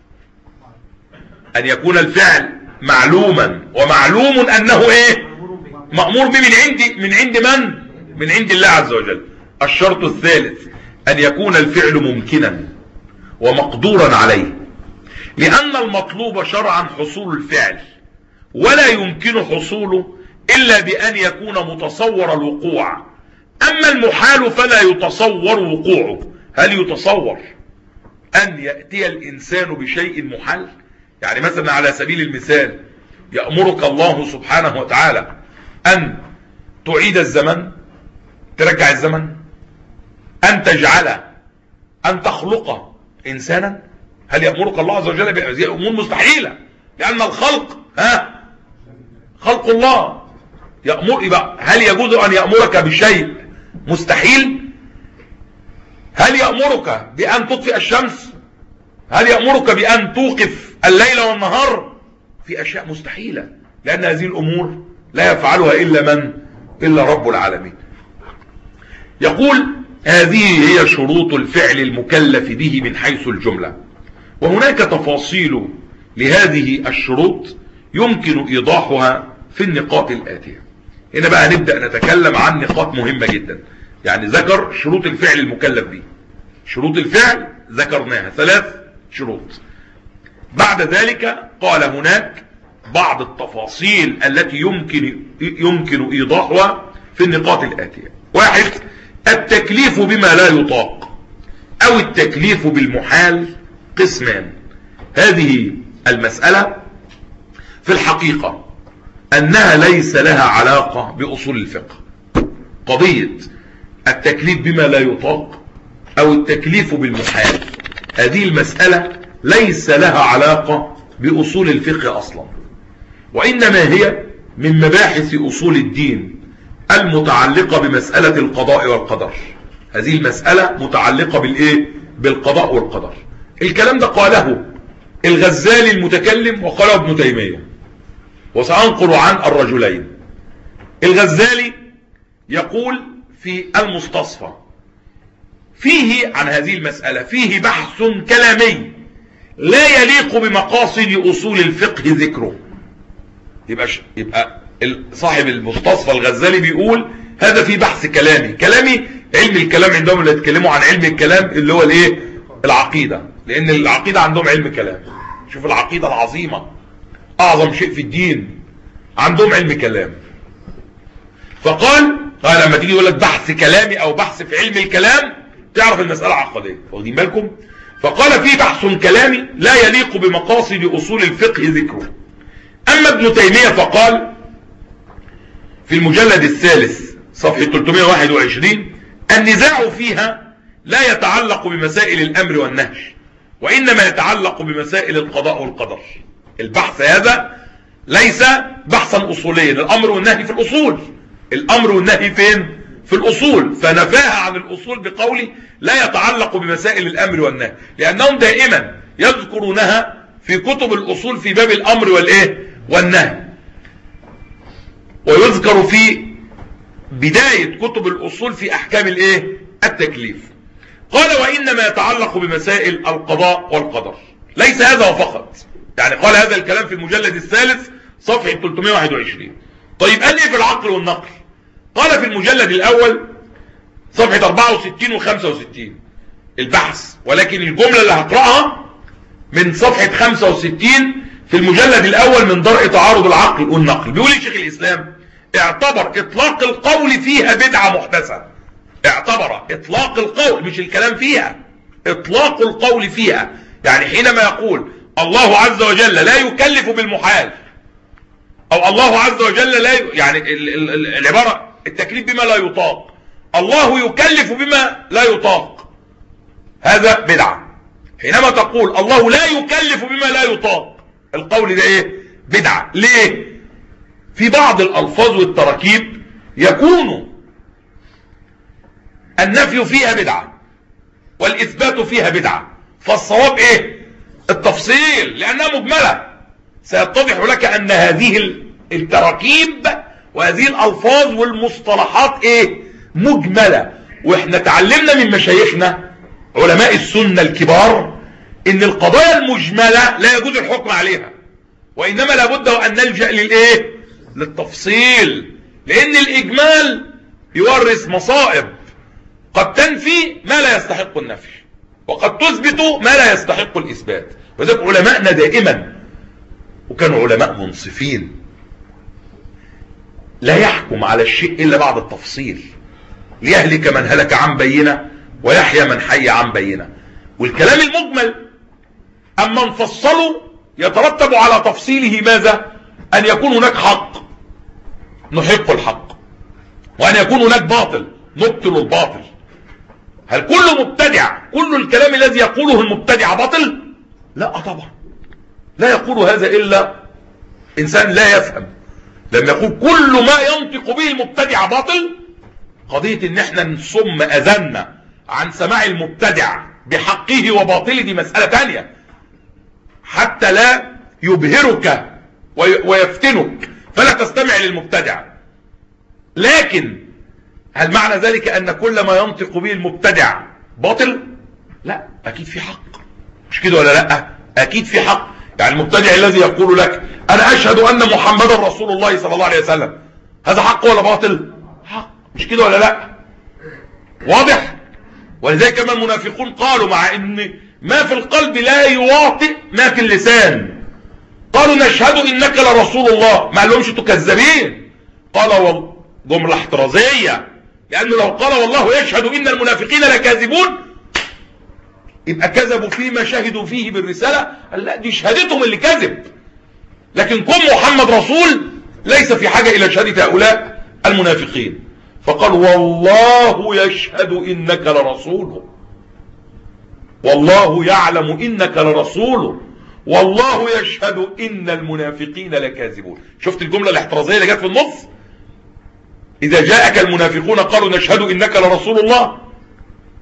Speaker 1: أن يكون الفعل معلوما، ومعلوم أنه إيه؟ مأمور به من عند من عند من؟ من عند الله عز وجل. الشرط الثالث أن يكون الفعل ممكنا ومقدورا عليه، لأن المطلوب شرعا حصول الفعل، ولا يمكن حصوله إلا بأن يكون متصور الوقوع. أما المحال فلا يتصور وقوعه. هل يتصور أن يأتي الإنسان بشيء محال؟ يعني مثلا على سبيل المثال يأمرك الله سبحانه وتعالى أن تعيد الزمن، ترجع الزمن، أن تجعل، أن تخلق إنسانا. هل يأمرك الله عز وجل بهذه أمور مستحيلة؟ لأن الخلق ها خلق الله. يأمر يبقى هل يجوز أن يأمرك بشيء مستحيل؟ هل يأمرك بأن تطفئ الشمس؟ هل يأمرك بأن توقف الليل والنهار؟ في أشياء مستحيلة، لأن هذه الأمور لا يفعلها إلا من؟ إلا رب العالمين. يقول هذه هي شروط الفعل المكلف به من حيث الجملة، وهناك تفاصيل لهذه الشروط يمكن إيضاحها في النقاط الآتية. هنا بقى نبدأ نتكلم عن نقاط مهمة جدا. يعني ذكر شروط الفعل المكلف به، شروط الفعل ذكرناها ثلاث شروط. بعد ذلك قال هناك بعض التفاصيل التي يمكن يمكن إيضاحها في النقاط الآتية. واحد، التكليف بما لا يطاق أو التكليف بالمحال قسمان. هذه المسألة في الحقيقة أنها ليس لها علاقة بأصول الفقه. قضية التكليف بما لا يطاق أو التكليف بالمحال، هذه المسألة ليس لها علاقة بأصول الفقه أصلا، وإنما هي من مباحث أصول الدين المتعلقة بمسألة القضاء والقدر. هذه المسألة متعلقة بالايه؟ بالقضاء والقدر. الكلام ده قاله الغزالي المتكلم وقاله ابن تيمية، وسأنقل عن الرجلين. الغزالي يقول في المستصفى فيه عن هذه المسألة فيه بحث كلامي لا يليق بمقاصد أصول الفقه ذكره. يبقى يبقى صاحب المستصفى الغزالي بيقول هذا في بحث كلامي. كلامي علم الكلام عندهم اللي يتكلموا عن علم الكلام اللي هو الايه؟ العقيدة، لان العقيدة عندهم علم كلام. شوف العقيدة العظيمة اعظم شيء في الدين، عندهم علم كلام. فقال قال لما تيجي يقول لك بحث كلامي او بحث في علم الكلام تعرف المسألة عقدية، واخدين بالكم؟ فقال في بحث كلامي لا يليق بمقاصد اصول الفقه ذكره. اما ابن تيمية فقال في المجلد الثالث صفحة ثلاثمائة وواحد وعشرين النزاع فيها لا يتعلق بمسائل الامر والنهي، وانما يتعلق بمسائل القضاء والقدر. البحث هذا ليس بحثا اصوليا، الامر والنهي في الاصول، الامر والنهي فين؟ في الاصول. فنفاها عن الاصول بقوله لا يتعلق بمسائل الامر والنهي، لانهم دائما يذكرونها في كتب الاصول في باب الامر والايه؟ والنهي، ويذكر في بداية كتب الاصول في احكام الايه؟ التكليف. قال وانما يتعلق بمسائل القضاء والقدر. ليس هذا فقط، يعني قال هذا الكلام في المجلد الثالث صفحة ثلاثمائة وواحد وعشرين. طيب قال ايه في العقل والنقل؟ قال في المجلد الاول صفحة أربعة وستين وخمسة وستين البحث، ولكن الجملة اللي هقرأها من صفحة خمسة وستين في المجلد الاول من درء تعارض العقل والنقل. بيقول شيخ الاسلام اعتبر اطلاق القول فيها بدعة محدثة. اعتبر اطلاق القول، مش الكلام فيها، اطلاق القول فيها. يعني حينما يقول الله عز وجل لا يكلف بالمحال، او الله عز وجل لا ي... يعني ال... ال... العبارة التكليف بما لا يطاق، الله يكلف بما لا يطاق، هذا بدعة. حينما تقول الله لا يكلف بما لا يطاق، القول ده ايه؟ بدعة. ليه؟ في بعض الالفاظ والتراكيب يكون النفي فيها بدعة والاثبات فيها بدعة، فالصواب ايه؟ التفصيل، لانها مجملة. سيتضح لك ان هذه التراكيب وهذه الالفاظ والمصطلحات ايه؟ مجملة. واحنا تعلمنا من مشايخنا علماء السنة الكبار ان القضايا المجملة لا يجوز الحكم عليها، وانما لابد ان نلجأ للايه؟ للتفصيل، لان الاجمال يورث مصائب. قد تنفي ما لا يستحق النفي، وقد تثبت ما لا يستحق الاثبات. وذلك علماءنا دائما، وكانوا علماء منصفين، لا يحكم على الشيء الا بعد التفصيل، ليهلك من هلك عن بينة ويحيى من حي عن بينة. والكلام المجمل اما نفصله يترتب على تفصيله ماذا؟ ان يكون هناك حق نحق الحق، وان يكون هناك باطل نبطل الباطل. هل كل مبتدع كل الكلام الذي يقوله المبتدع باطل؟ لا طبعا، لا يقول هذا الا انسان لا يفهم. لما يقول كل ما ينطق به المبتدع باطل، قضية ان احنا نصم اذاننا عن سماع المبتدع بحقه وباطله دي مسألة تانية، حتى لا يبهرك ويفتنك فلا تستمع للمبتدع. لكن هل معنى ذلك ان كل ما ينطق به المبتدع باطل؟ لا، اكيد في حق، مش كده ولا لا؟ اكيد في حق. يعني المبتدع الذي يقول لك انا اشهد ان محمدا رسول الله صلى الله عليه وسلم، هذا حق ولا باطل؟ حق، مش كده ولا لا؟ واضح؟ ولذلك كما المنافقون قالوا مع ان ما في القلب لا يواطئ ما في اللسان، قالوا نشهد انك لرسول الله، ما قالهمش انتوا كذابين، قال جملة احترازية، لانه لو قال والله يشهد ان المنافقين لكاذبون يبقى كذبوا فيما شهدوا فيه بالرسالة. لا، دي شهادتهم اللي كذب، لكن كن محمد رسول ليس في حاجة الى شهادة هؤلاء المنافقين. فقال والله يشهد انك لرسوله، والله يعلم انك لرسوله، والله يشهد ان المنافقين لكاذبون. شفت الجملة الاحترازية اللي جت في النص؟ اذا جاءك المنافقون قالوا نشهد انك لرسول الله،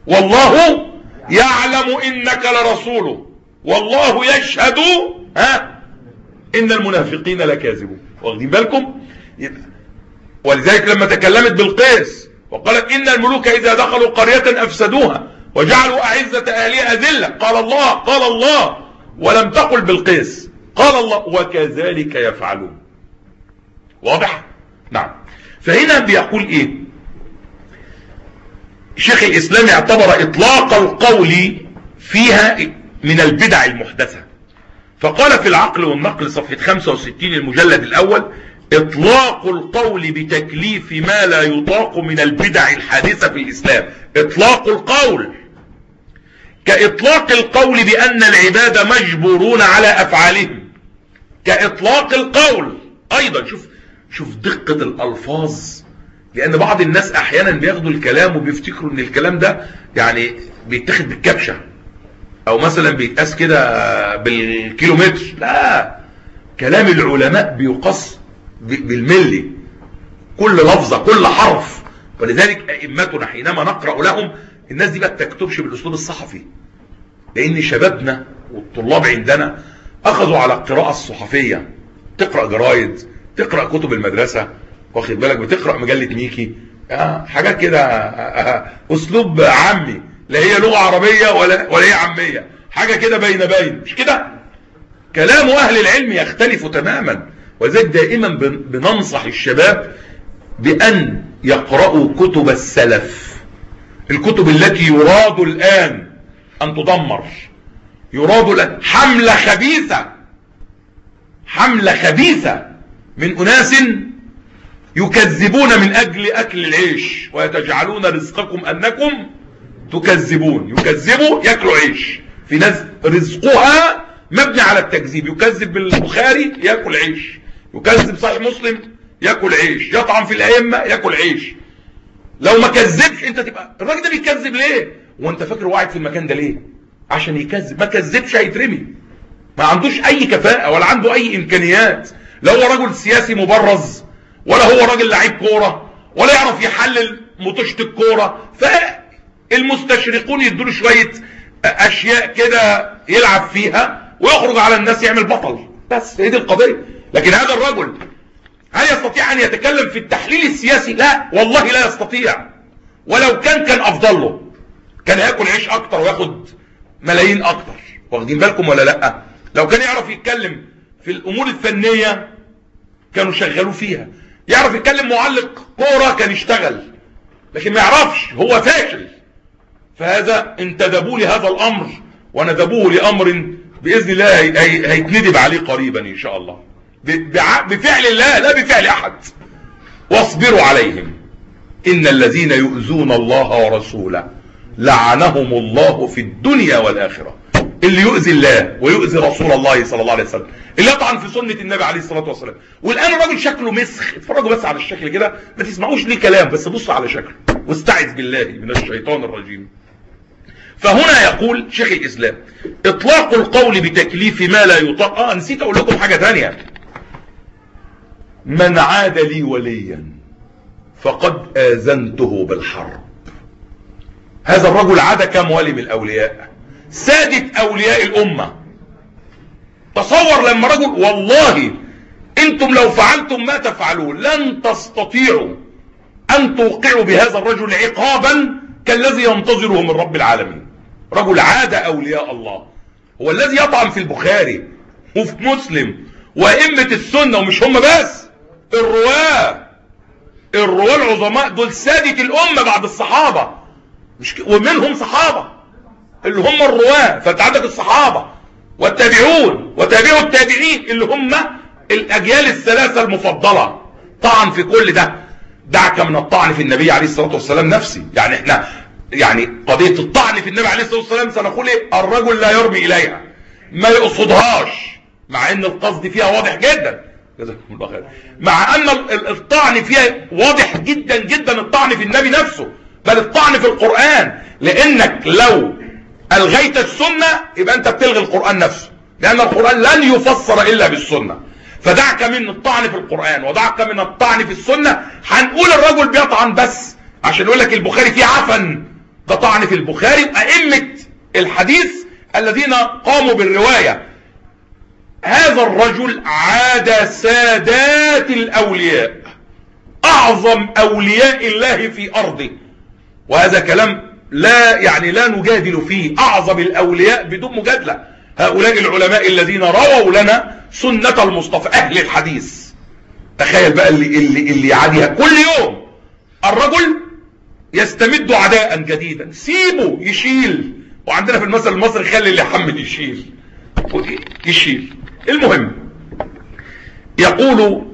Speaker 1: والله يعلم انك لرسوله والله يشهد ها ان المنافقين لكاذبون. واخدين بالكم؟ ولذلك لما تكلمت بالقيس وقالت ان الملوك اذا دخلوا قرية افسدوها وجعلوا اعزة اهلها اذلة، قال الله قال الله، ولم تقل بالقيس، قال الله وكذلك يفعلون. واضح؟ نعم. فهنا بيقول ايه شيخ الاسلام؟ اعتبر اطلاق القول فيها من البدع المحدثة، فقال في العقل والنقل صفحة خمسة وستين المجلد الاول: اطلاق القول بتكليف ما لا يطاق من البدع الحادثة في الاسلام. اطلاق القول كاطلاق القول بان العباد مجبورون على افعالهم، كاطلاق القول ايضا. شوف شوف دقة الالفاظ، لان بعض الناس احيانا بياخدوا الكلام وبيفتكروا ان الكلام ده يعني بيتاخد بالكبشة او مثلا بيتقاس كده بالكيلومتر. لا، كلام العلماء بيقاس بالملي، كل لفظة كل حرف. ولذلك ائمتنا حينما نقرأ لهم، الناس دي ما تكتبش بالاسلوب الصحفي، لان شبابنا والطلاب عندنا اخذوا على القراءة الصحفية. تقرأ جرايد، تقرأ كتب المدرسة، واخد بالك، بتقرأ مجلة ميكي، آه حاجات كده آه اسلوب عامي، لا هي لغة عربية ولا ولا هي عامية، حاجة كده بين بين، مش كده؟ كلام اهل العلم يختلف تماما. وذلك دائما بننصح الشباب بان يقرأوا كتب السلف، الكتب التي يراد الان ان تدمر، يراد الان حملة خبيثة، حملة خبيثة من اناس يكذبون من اجل اكل العيش، ويتجعلون رزقكم انكم تكذبون. يكذبوا ياكلوا عيش. في ناس رزقها مبني على التكذيب، يكذب بالبخاري ياكل عيش، يكذب صحيح مسلم ياكل عيش، يطعن في الائمه ياكل عيش. لو ما كذبش انت تبقى الراجل ده بيكذب ليه؟ وانت فاكر هو قاعد في المكان ده ليه؟ عشان يكذب. ما كذبش هيترمي، ما عندوش اي كفاءه ولا عنده اي امكانيات، لا هو رجل سياسي مبرز ولا هو راجل لعيب كوره ولا يعرف يحلل مطوشه الكوره. فالمستشرقون يدوا شويه اشياء كده يلعب فيها ويخرج على الناس يعمل بطل، بس هي دي القضيه. لكن هذا الرجل هل يستطيع ان يتكلم في التحليل السياسي؟ لا والله لا يستطيع. ولو كان كان افضل له، كان ياكل عيش اكتر وياخد ملايين اكتر. واخدين بالكم ولا لا؟ لو كان يعرف يتكلم في الامور الفنيه كانوا شغلوا فيها، يعرف يتكلم معلق كوره كان يشتغل، لكن ما يعرفش، هو فاشل. فهذا انتدبوا لهذا الامر وندبوه لامر باذن الله هيتندب عليه قريبا ان شاء الله، بفعل الله لا بفعل احد. واصبروا عليهم ان الذين يؤذون الله ورسوله لعنهم الله في الدنيا والاخره. اللي يؤذي الله ويؤذي رسول الله صلى الله عليه وسلم، اللي يطعن في سنة النبي عليه الصلاة والسلام. والآن الراجل شكله مسخ، اتفرجوا بس على الشكل كده، ما تسمعوش ليه كلام، بس بصوا على شكله واستعذ بالله من الشيطان الرجيم. فهنا يقول شيخ الإسلام: إطلاق القول بتكليف ما لا يطاق. آه نسيت أقول لكم حاجة تانية: من عاد لي وليا فقد آذنته بالحرب. هذا الرجل عاد كم ولي من الأولياء؟ سادة أولياء الأمة. تصور لما رجل، والله انتم لو فعلتم ما تفعلون لن تستطيعوا ان توقعوا بهذا الرجل عقابا كالذي ينتظره من رب العالمين. رجل عاد أولياء الله، هو الذي يطعن في البخاري وفي مسلم وأئمة السنة، ومش هم بس، الرواة الرواة العظماء دول سادة الأمة بعد الصحابة، مش ك... ومنهم صحابة اللي هم الرواة. فانت عندك الصحابة والتابعون وتابعوا التابعين اللي هم الأجيال الثلاثة المفضلة. طعن في كل ده. دعك من الطعن في النبي عليه الصلاة والسلام نفسي، يعني احنا يعني قضية الطعن في النبي عليه الصلاة والسلام سنقول ايه؟ الرجل لا يرمي إليها، ما يقصدهاش، مع ان القصد فيها واضح جدا، جزاكم الله خير، مع ان الطعن فيها واضح جدا جدا، الطعن في النبي نفسه، بل الطعن في القرآن، لانك لو الغيت السنة يبقى انت بتلغي القرآن نفسه، لان القرآن لن يفسر الا بالسنة. فدعك من الطعن في القرآن ودعك من الطعن في السنة. هنقول الرجل بيطعن بس عشان يقول لك البخاري فيه عفن ده طعن في البخاري وأئمة الحديث الذين قاموا بالرواية. هذا الرجل عاد سادات الأولياء، أعظم أولياء الله في أرضه، وهذا كلام لا يعني لا نجادل فيه، أعظم الأولياء بدون مجادلة. هؤلاء العلماء الذين رووا لنا سنة المصطفى أهل الحديث. تخيل بقى اللي, اللي, اللي يعاديها كل يوم. الرجل يستمد عداء جديدا، سيبه يشيل. وعندنا في المثل المصري خلي اللي يحمل يشيل يشيل. المهم يقول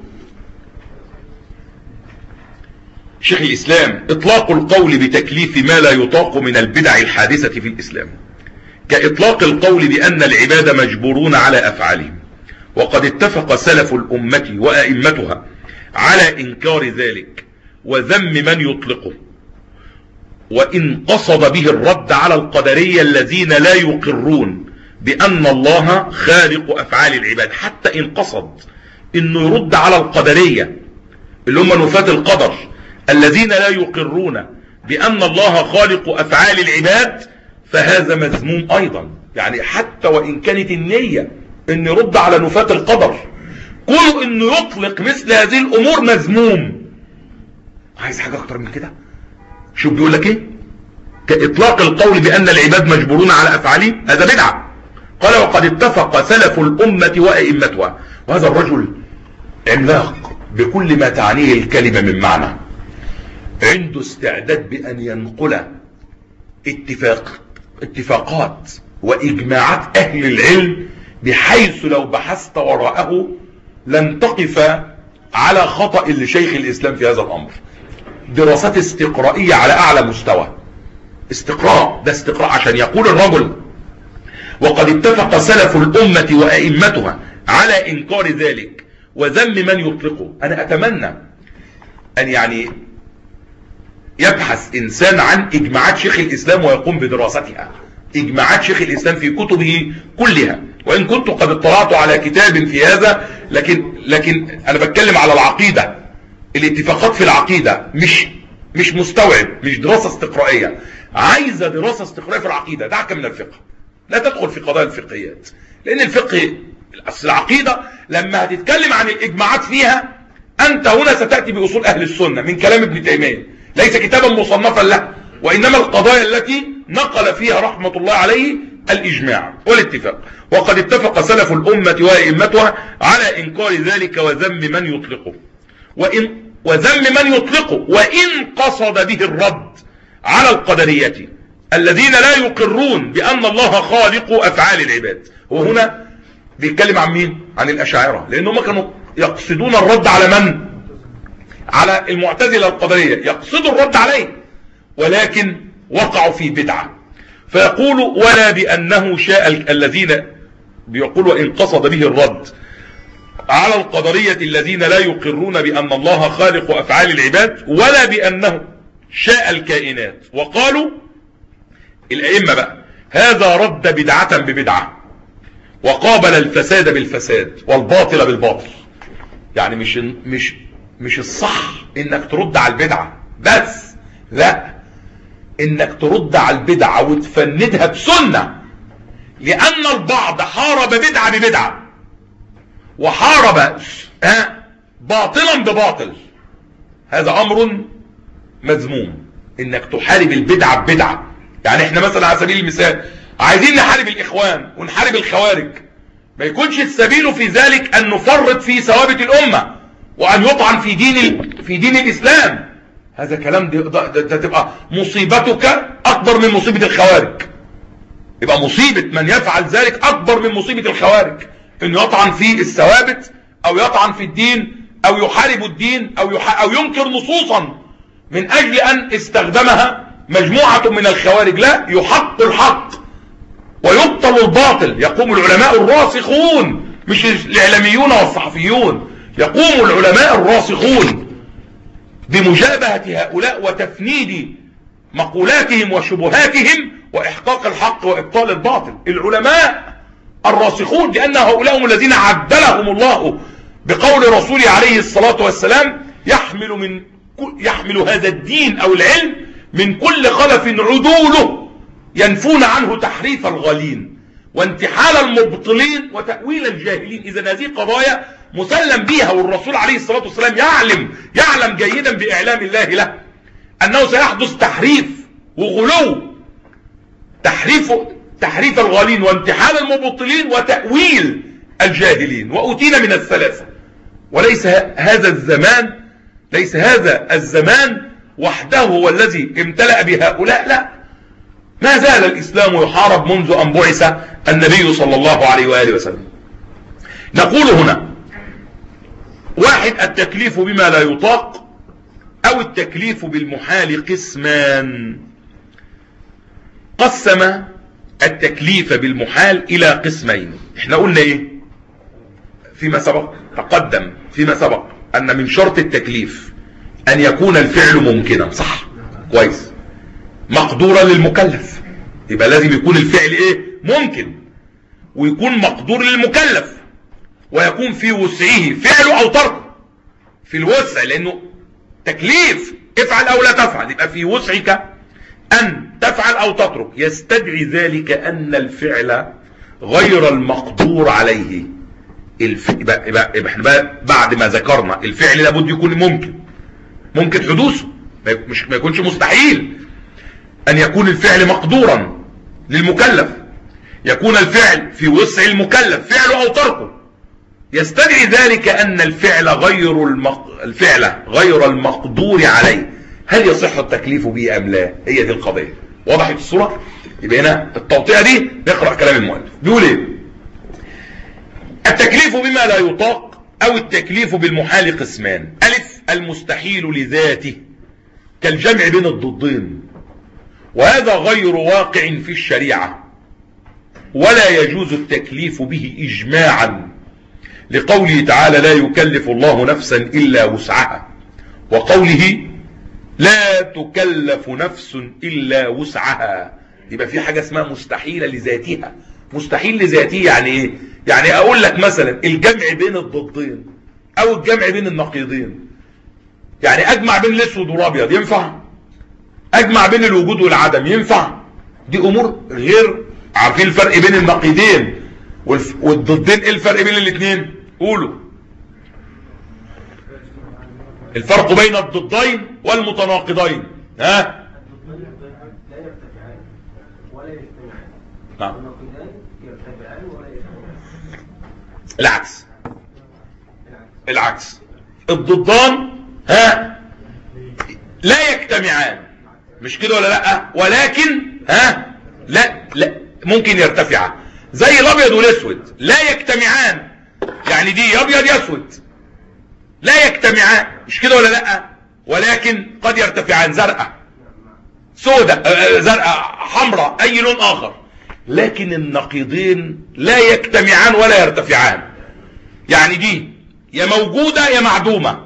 Speaker 1: شيخ الإسلام: إطلاق القول بتكليف ما لا يطاق من البدع الحادثة في الإسلام كإطلاق القول بأن العباد مجبورون على أفعالهم، وقد اتفق سلف الأمة وأئمتها على إنكار ذلك وذم من يطلقه، وإن قصد به الرد على القدرية الذين لا يقرون بأن الله خالق أفعال العباد. حتى إن قصد إنه يرد على القدرية اللي هم نفاة القدر الذين لا يقرون بأن الله خالق أفعال العباد، فهذا مذموم أيضا. يعني حتى وإن كانت النية إن يرد على نفاة القدر، كل إنه يطلق مثل هذه الأمور مذموم. عايز حاجة أكتر من كده؟ شوف بيقول لك إيه: كإطلاق القول بأن العباد مجبورون على أفعالهم، هذا بدعة. قال: وقد اتفق سلف الأمة وأئمتها. وهذا الرجل عملاق بكل ما تعنيه الكلمة من معنى، عنده استعداد بأن ينقل اتفاق اتفاقات وإجماعات أهل العلم، بحيث لو بحثت وراءه لن تقف على خطأ لشيخ الإسلام في هذا الأمر. دراسات استقرائية على أعلى مستوى. استقراء، ده استقراء عشان يقول الرجل: وقد اتفق سلف الأمة وأئمتها على إنكار ذلك وذم من يطلقه. أنا أتمنى أن يعني يبحث إنسان عن إجماعات شيخ الإسلام ويقوم بدراستها. إجماعات شيخ الإسلام في كتبه كلها، وإن كنت قد اطلعت على كتاب في هذا، لكن لكن أنا بتكلم على العقيدة، الاتفاقات في العقيدة، مش مش مستوعب، مش دراسة استقرائية. عايزة دراسة استقرائية في العقيدة. دعك من الفقه، لا تدخل في قضايا الفقهيات، لأن الفقه العقيدة لما هتتكلم عن الإجماعات فيها، أنت هنا ستأتي بأصول أهل السنة من كلام ابن تيمية، ليس كتابا مصنفا له، وإنما القضايا التي نقل فيها رحمة الله عليه الإجماع والاتفاق. وقد اتفق سلف الأمة وأئمتها على إنكار ذلك وذم من يطلقه، وإن وذم من يطلقه وإن قصد به الرد على القدرية الذين لا يقرون بأن الله خالق أفعال العباد. هو هنا بيتكلم عن مين؟ عن الأشاعرة، لأنهم كانوا يقصدون الرد على من؟ على المعتزلة القدرية، يقصدوا الرد عليه، ولكن وقعوا في بدعة. فيقول: ولا بأنه شاء الذين بيقول وإن قصد به الرد على القدرية الذين لا يقرون بأن الله خالق أفعال العباد، ولا بأنه شاء الكائنات. وقالوا الأئمة بقى: هذا رد بدعة ببدعة، وقابل الفساد بالفساد والباطل بالباطل. يعني مش مش مش الصح انك ترد على البدعة بس، لا، انك ترد على البدعة وتفندها بسنة، لان البعض حارب بدعة ببدعة، وحارب ها باطلا بباطل. هذا امر مذموم، انك تحارب البدعة ببدعة. يعني احنا مثلا على سبيل المثال عايزين نحارب الاخوان ونحارب الخوارج، ما يكونش السبيل في ذلك ان نفرط في ثوابت الامة وان يطعن في دين في دين الاسلام. هذا كلام ده, ده, ده تبقى مصيبتك اكبر من مصيبة الخوارج. يبقى مصيبة من يفعل ذلك اكبر من مصيبة الخوارج، انه يطعن في الثوابت او يطعن في الدين او يحارب الدين او, او ينكر نصوصا من اجل ان استخدمها مجموعة من الخوارج. لا، يحق الحق ويبطل الباطل. يقوم العلماء الراسخون، مش الاعلاميون والصحفيون، يقوم العلماء الراسخون بمجابهة هؤلاء وتفنيد مقولاتهم وشبهاتهم وإحقاق الحق وإبطال الباطل. العلماء الراسخون، لأن هؤلاء هم الذين عدلهم الله بقول رسوله عليه الصلاة والسلام: يحمل من يحمل هذا الدين أو العلم من كل خلف عدوله ينفون عنه تحريف الغالين وانتحال المبطلين وتأويل الجاهلين. إذا هذه قضايا مسلم بها، والرسول عليه الصلاة والسلام يعلم يعلم جيدا بإعلام الله له أنه سيحدث تحريف وغلو، تحريف تحريف الغالين وانتحال المبطلين وتأويل الجاهلين. وأوتينا من الثلاثة، وليس هذا الزمان ليس هذا الزمان وحده هو الذي امتلأ بهؤلاء، لا، ما زال الإسلام يحارب منذ أن بعث النبي صلى الله عليه وآله وسلم. نقول هنا: واحد، التكليف بما لا يطاق أو التكليف بالمحال قسمان. قسم التكليف بالمحال إلى قسمين. احنا قلنا ايه فيما سبق؟ تقدم فيما سبق أن من شرط التكليف أن يكون الفعل ممكنا، صح؟ كويس. مقدورا للمكلف، يبقى لازم يكون الفعل ايه؟ ممكن، ويكون مقدور للمكلف، ويكون في وسعه فعله او تركه. في الوسع، لانه تكليف افعل او لا تفعل، يبقى في وسعك ان تفعل او تترك. يستدعي ذلك ان الفعل غير المقدور عليه. الف... يبقى يبقى يبقى احنا بقى بعد ما ذكرنا الفعل لابد يكون ممكن ممكن حدوثه، ما مش ما يكونش مستحيل. ان يكون الفعل مقدورا للمكلف، يكون الفعل في وسع المكلف فعله او تركه. يستدعي ذلك ان الفعل غير المق... الفعل غير المقدور عليه. هل يصح التكليف به ام لا؟ هي دي القضيه. وضحت الصوره؟ يبقى هنا التوطئه دي نقرا كلام المؤلف بيقول ايه. التكليف بما لا يطاق او التكليف بالمحال قسمان. الف، المستحيل لذاته كالجمع بين الضدين، وهذا غير واقع في الشريعة، ولا يجوز التكليف به إجماعا، لقوله تعالى: لا يكلف الله نفسا إلا وسعها، وقوله: لا تكلف نفس إلا وسعها. يبقى في حاجة اسمها مستحيلة لذاتها. مستحيل لذاته يعني ايه؟ يعني اقول لك مثلا الجمع بين الضدين او الجمع بين النقيضين. يعني اجمع بين الاسود والابيض ينفع؟ اجمع بين الوجود والعدم ينفع؟ دي امور غير. عارفين الفرق بين النقيضين والضدين؟ ايه الفرق بين الاثنين؟ قولوا. الفرق بين الضدين والمتناقضين، ها؟
Speaker 2: لا يرتفعان ولا يجتمعان.
Speaker 1: نعم.
Speaker 2: النقيضان يرتفعان ولا يجتمعان.
Speaker 1: العكس. العكس. الضدان ها لا يجتمعان، مش كده ولا لا؟ ولكن ها لا لا ممكن يرتفعا. زي الابيض والاسود لا يجتمعان، يعني دي ابيض يسود لا يجتمعان، مش كده ولا لا؟ ولكن قد يرتفعان. زرقاء سوداء، زرقاء حمراء، اي لون اخر. لكن النقيضين لا يجتمعان ولا يرتفعان. يعني دي يا موجودة يا معدومة،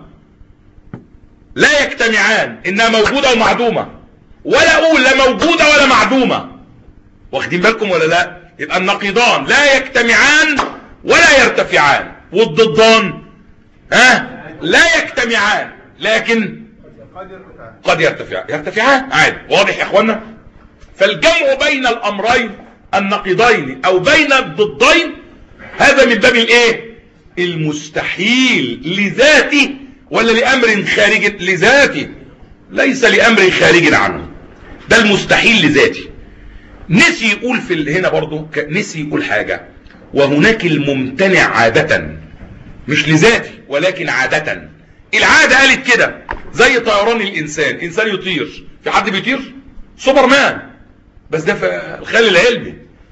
Speaker 1: لا يجتمعان، انها موجودة ومعدومة. ولا اقول لا موجودة ولا معدومة. واخدين بالكم ولا لا؟ يبقى النقيضان لا يجتمعان ولا يرتفعان، والضدان ها لا يجتمعان لكن قد يرتفعان. يرتفعان عادي. واضح يا اخوانا؟ فالجمع بين الامرين النقيضين او بين الضدين هذا من باب الايه؟ المستحيل لذاته، ولا لامر خارج لذاته؟ ليس لامر خارج عنه، ده المستحيل لذاته. نسي يقول في هنا برضو، نسي يقول حاجة: وهناك الممتنع عادة، مش لذاته ولكن عادة. العادة قالت كده، زي طيران الانسان. انسان يطير، في حد بيطير؟ سوبرمان، بس ده في الخيال العلمي.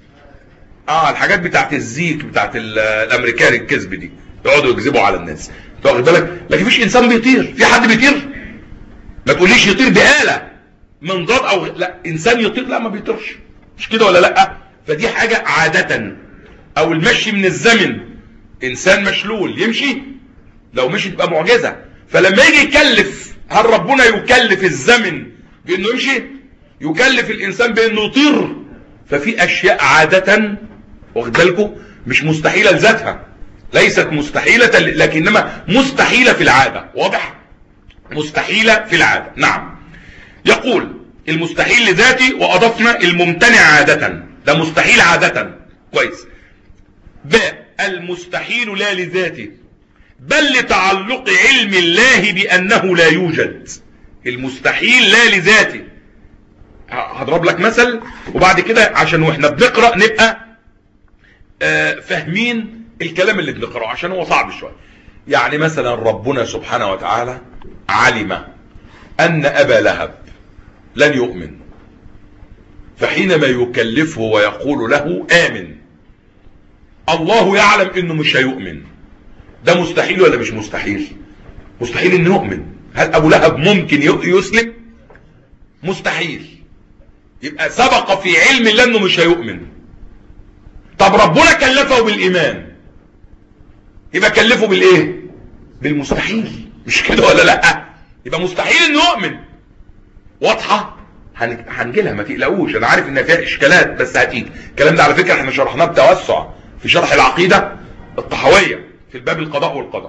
Speaker 1: اه الحاجات بتاعت الزيك بتاعت الامريكان الكذب دي، يقعدوا يكذبوا على الناس، واخد بالك؟ لكن مفيش انسان بيطير. في حد بيطير؟ ما تقوليش يطير بآلة منضاد او لا، انسان يطير لا ما بيطيرش، مش كده ولا لا؟ فدي حاجة عادة. او المشي من الزمن، انسان مشلول يمشي، لو مشي تبقى معجزة. فلما يجي يكلف، هل ربنا يكلف الزمن بانه يمشي؟ يكلف الانسان بانه يطير؟ ففي اشياء عادة، واخد بالكم، مش مستحيلة لذاتها، ليست مستحيلة لكنما مستحيلة في العادة. واضح؟ مستحيلة في العادة. نعم. يقول: المستحيل لذاتي واضفنا الممتنع عادة، ده مستحيل عادة. كويس. ب المستحيل لا لذاته بل لتعلق علم الله بانه لا يوجد. المستحيل لا لذاته. هضرب لك مثل وبعد كده عشان واحنا بنقرأ نبقى آه فاهمين الكلام اللي بنقرأه عشان هو صعب شوية. يعني مثلا ربنا سبحانه وتعالى علم ان ابا لهب لن يؤمن، فحينما يكلفه ويقول له آمن الله يعلم انه مش هيؤمن، ده مستحيل ولا مش مستحيل؟ مستحيل انه يؤمن. هل ابو لهب ممكن يسلم؟ مستحيل. يبقى سبق في علم الله انه مش هيؤمن. طب ربنا كلفه بالايمان، يبقى كلفه بالايه؟ بالمستحيل، مش كده ولا لا؟ يبقى مستحيل انه يؤمن. واضحه؟ هنجيلها ما تقلقوش، انا عارف ان فيها اشكالات بس هتيجي. الكلام ده على فكره احنا شرحناه بتوسع في شرح العقيده الطحاويه في الباب القضاء والقدر.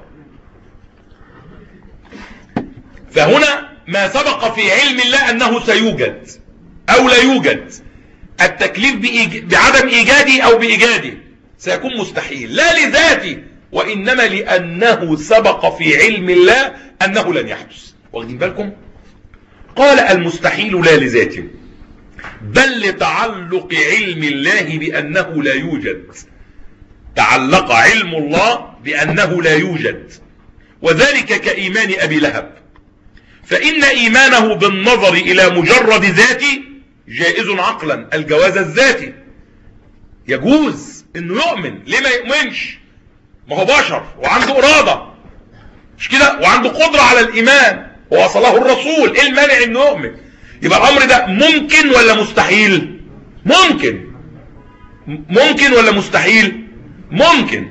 Speaker 1: فهنا ما سبق في علم الله انه سيوجد او لا يوجد، التكليف بعدم ايجادي او بايجادي سيكون مستحيل لا لذاتي وانما لانه سبق في علم الله انه لن يحدث. واخدين بالكم؟ قال المستحيل لا لذاته بل لتعلق علم الله بانه لا يوجد. تعلق علم الله بانه لا يوجد، وذلك كايمان ابي لهب، فان ايمانه بالنظر الى مجرد ذاتي جائز عقلا. الجواز الذاتي يجوز انه يؤمن، ليه ما يؤمنش؟ ما هو بشر وعنده اراده، مش كده؟ وعنده قدره على الايمان ووصله الرسول، ايه المانع انه يؤمن؟ يبقى الامر ده ممكن ولا مستحيل؟ ممكن. ممكن ولا مستحيل؟ ممكن.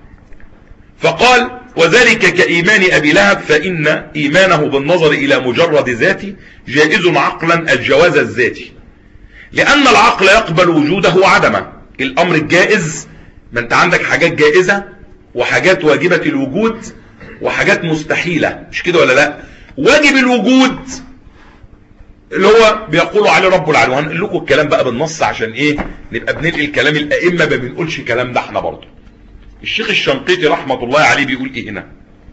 Speaker 1: فقال وذلك كايمان ابي لهب، فان ايمانه بالنظر الى مجرد ذاته جائز عقلا الجواز الذاتي، لان العقل يقبل وجوده وعدمه. الامر الجائز، ما انت عندك حاجات جائزة وحاجات واجبة الوجود وحاجات مستحيلة، مش كده ولا لا؟ واجب الوجود اللي هو بيقولوا عليه رب العالمين. هنقول لكم الكلام بقى بالنص عشان ايه؟ نبقى بننقل كلام الائمه، ما بنقولش كلام ده احنا برضه. الشيخ الشنقيطي رحمه الله عليه بيقول ايه هنا؟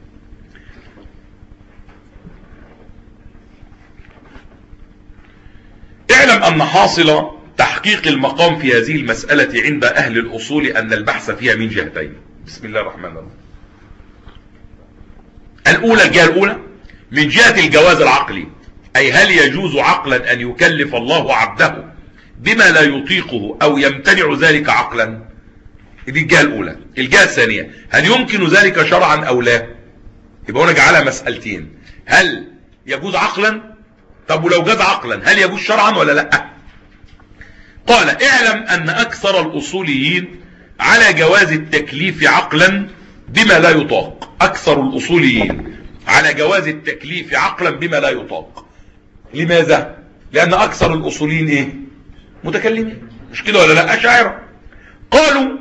Speaker 1: اعلم ان حاصل تحقيق المقام في هذه المسألة عند اهل الاصول ان البحث فيها من جهتين. بسم الله الرحمن الرحيم. الاولى، الجهة الاولى من جهة الجواز العقلي، اي هل يجوز عقلا ان يكلف الله عبده بما لا يطيقه او يمتنع ذلك عقلا؟ دي الجهة الاولى. الجهة الثانية، هل يمكن ذلك شرعا او لا؟ يبقى هنا جعلها مسألتين، هل يجوز عقلا؟ طب ولو جاز عقلا هل يجوز شرعا ولا لا؟ قال اعلم ان اكثر الاصوليين على جواز التكليف عقلا بما لا يطاق. اكثر الاصوليين على جواز التكليف عقلا بما لا يطاق. لماذا؟ لان اكثر الاصوليين ايه؟ متكلمين، مش كده ولا لا؟ اشاعره. قالوا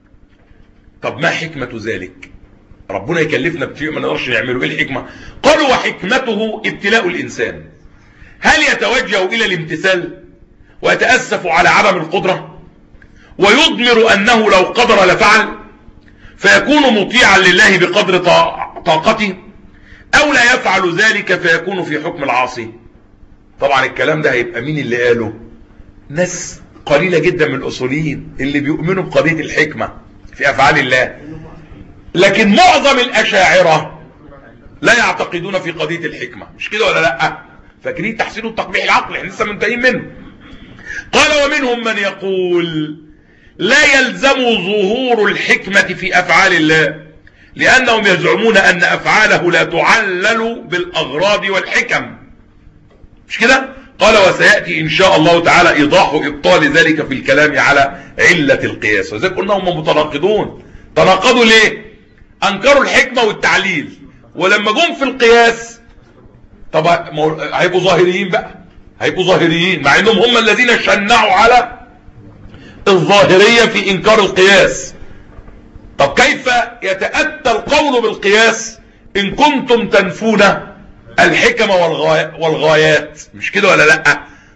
Speaker 1: طب ما حكمة ذلك؟ ربنا يكلفنا بشيء ما نقدرش نعمله، ايه الحكمة؟ قالوا وحكمته ابتلاء الانسان، هل يتوجه الى الامتثال ويتأسف على عدم القدرة ويضمر انه لو قدر لفعل فيكون مطيعا لله بقدر طاقته، او لا يفعل ذلك فيكون في حكم العاصي؟ طبعا الكلام ده هيبقى مين اللي قاله؟ ناس قليلة جدا من الاصوليين اللي بيؤمنوا بقضية الحكمة في افعال الله، لكن معظم الاشاعرة لا يعتقدون في قضية الحكمة، مش كده ولا لا؟ فاكرين تحسين التقبيح العقلي احنا لسه منتهين منه. قال ومنهم من يقول لا يلزم ظهور الحكمة في افعال الله، لانهم يزعمون ان افعاله لا تعلل بالاغراض والحكم، مش كده؟ قال وسيأتي ان شاء الله تعالى ايضاح ابطال ذلك في الكلام على علة القياس. وزي قلنا هم متناقضون. تناقضوا ليه؟ انكروا الحكمة والتعليل، ولما جم في القياس طب هيبقوا ظاهريين بقى، هيبقوا ظاهريين مع انهم هم الذين شنعوا على الظاهرية في انكار القياس. طب كيف يتأتى القول بالقياس ان كنتم تنفون الحكم والغايات؟ مش كده ولا لا؟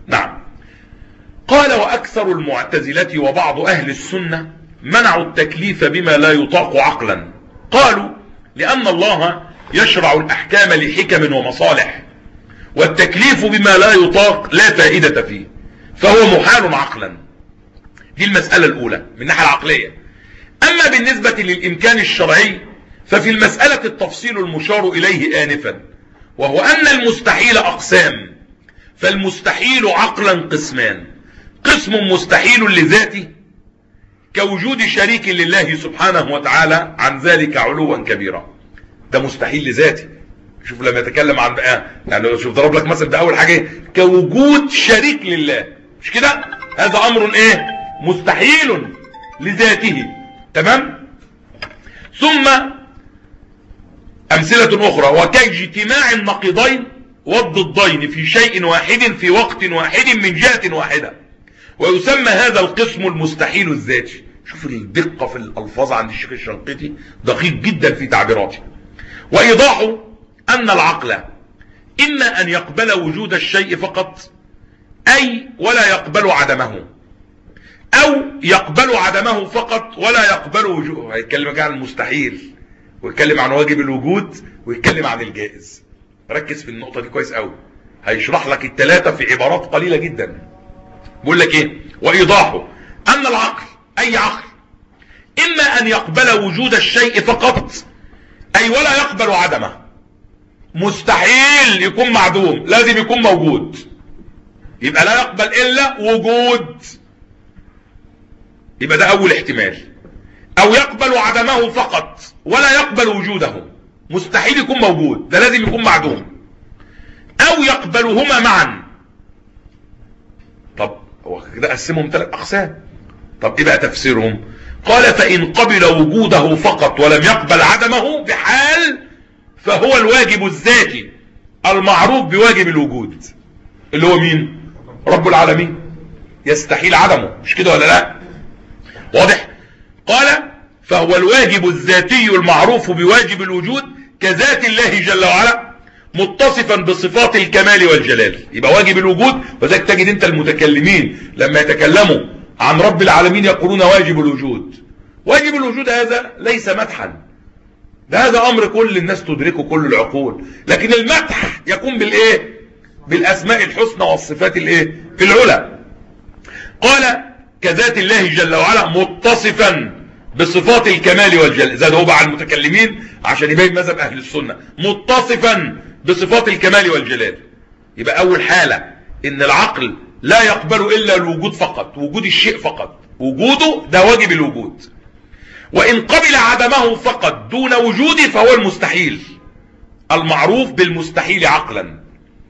Speaker 1: نعم. قال وأكثر المعتزلة وبعض أهل السنة منعوا التكليف بما لا يطاق عقلا. قالوا لأن الله يشرع الأحكام لحكم ومصالح، والتكليف بما لا يطاق لا فائدة فيه، فهو محال عقلا. دي المسألة الأولى من الناحية العقلية. أما بالنسبة للإمكان الشرعي ففي المسألة التفصيل المشار إليه آنفا، وهو أن المستحيل أقسام، فالمستحيل عقلا قسمان: قسم مستحيل لذاته كوجود شريك لله سبحانه وتعالى عن ذلك علوا كبيرا، ده مستحيل لذاته. شوف لما يتكلم عن بقى يعني شوف ضرب لك مثل ده اول حاجه كوجود شريك لله، مش كده؟ هذا امر ايه؟ مستحيل لذاته. تمام. ثم امثله اخرى: وكاجتماع النقيضين والضدين في شيء واحد في وقت واحد من جهه واحده، ويسمى هذا القسم المستحيل الذاتي. شوف الدقه في الالفاظ عند الشيخ الشنقيطي، دقيق جدا في تعبيراته. وايضاحه أن العقل إما أن يقبل وجود الشيء فقط، أي ولا يقبل عدمه، أو يقبل عدمه فقط ولا يقبل وجوده. هيتكلم عن المستحيل، ويتكلم عن واجب الوجود، ويتكلم عن الجائز. ركز في النقطة دي كويس قوي، هيشرح لك الثلاثة في عبارات قليلة جدا. بقول لك إيه؟ وإيضاحه أن العقل أي عقل إما أن يقبل وجود الشيء فقط، أي ولا يقبل عدمه. مستحيل يكون معدوم، لازم يكون موجود، يبقى لا يقبل الا وجود، يبقى ده اول احتمال. او يقبل عدمه فقط ولا يقبل وجوده، مستحيل يكون موجود، ده لازم يكون معدوم. او يقبلهما معا. طب هو كده قسمهم ثلاث اقسام. طب ايه بقى تفسيرهم؟ قال فان قبل وجوده فقط ولم يقبل عدمه بحال فهو الواجب الذاتي المعروف بواجب الوجود، اللي هو مين؟ رب العالمين، يستحيل عدمه، مش كده ولا لا؟ واضح؟ قال فهو الواجب الذاتي المعروف بواجب الوجود كذات الله جل وعلا متصفا بصفات الكمال والجلال. يبقى واجب الوجود، وذلك تجد انت المتكلمين لما يتكلموا عن رب العالمين يقولون واجب الوجود. واجب الوجود هذا ليس مدحا، ده هذا امر كل الناس تدركه، كل العقول، لكن المدح يكون بالايه؟ بالاسماء الحسنى والصفات الايه؟ العلى. قال كذات الله جل وعلا متصفا بصفات الكمال والجلال، زاد هو بقى المتكلمين عشان يبين مذهب اهل السنه، متصفا بصفات الكمال والجلال. يبقى اول حاله ان العقل لا يقبل الا الوجود فقط، وجود الشيء فقط، وجوده ده واجب الوجود. وإن قبل عدمه فقط دون وجوده فهو المستحيل المعروف بالمستحيل عقلا،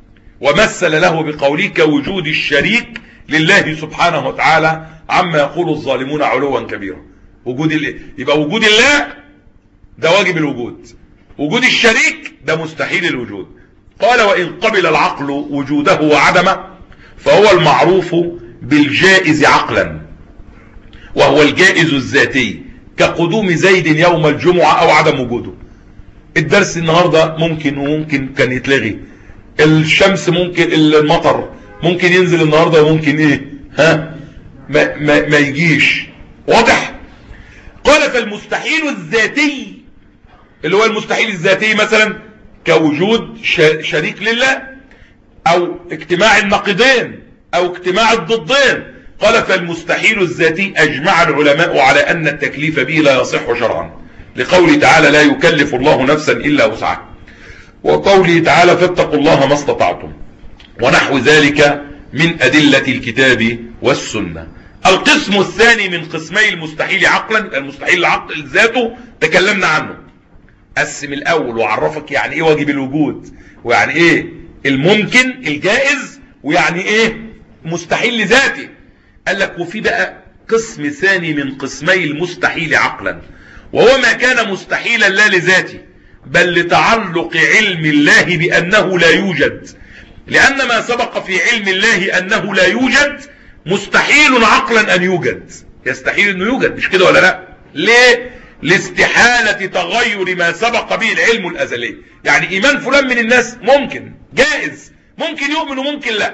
Speaker 1: ومثل له بقوله كوجود الشريك لله سبحانه وتعالى عما يقول الظالمون علوا كبيرا. وجود الله، يبقى وجود الله ده واجب الوجود، وجود الشريك ده مستحيل الوجود. قال وإن قبل العقل وجوده وعدمه فهو المعروف بالجائز عقلا، وهو الجائز الذاتي كقدوم زيد يوم الجمعة او عدم وجوده. الدرس النهاردة ممكن وممكن كان يتلغي، الشمس ممكن، المطر ممكن ينزل النهاردة وممكن ايه ها ما, ما, ما يجيش. واضح؟ قال فالمستحيل الذاتي اللي هو المستحيل الذاتي مثلا كوجود شريك لله، او اجتماع النقيضين، او اجتماع الضدين. قال فالمستحيل الذاتي اجمع العلماء على ان التكليف به لا يصح شرعا، لقوله تعالى لا يكلف الله نفسا الا وسعها، وقوله تعالى فاتقوا الله ما استطعتم، ونحو ذلك من ادلة الكتاب والسنة. القسم الثاني من قسمي المستحيل عقلا، المستحيل العقل ذاته تكلمنا عنه. قسم الاول وعرفك يعني ايه واجب الوجود، ويعني ايه الممكن الجائز، ويعني ايه مستحيل لذاته. قال لك وفي بقى قسم ثاني من قسمي المستحيل عقلا، وهو ما كان مستحيلا لا لذاته بل لتعلق علم الله بأنه لا يوجد، لأن ما سبق في علم الله أنه لا يوجد مستحيل عقلا أن يوجد، يستحيل أنه يوجد، مش كده ولا لا؟ ليه؟ لاستحالة تغير ما سبق به العلم الأزلي. يعني إيمان فلان من الناس ممكن جائز، ممكن يؤمن وممكن لا،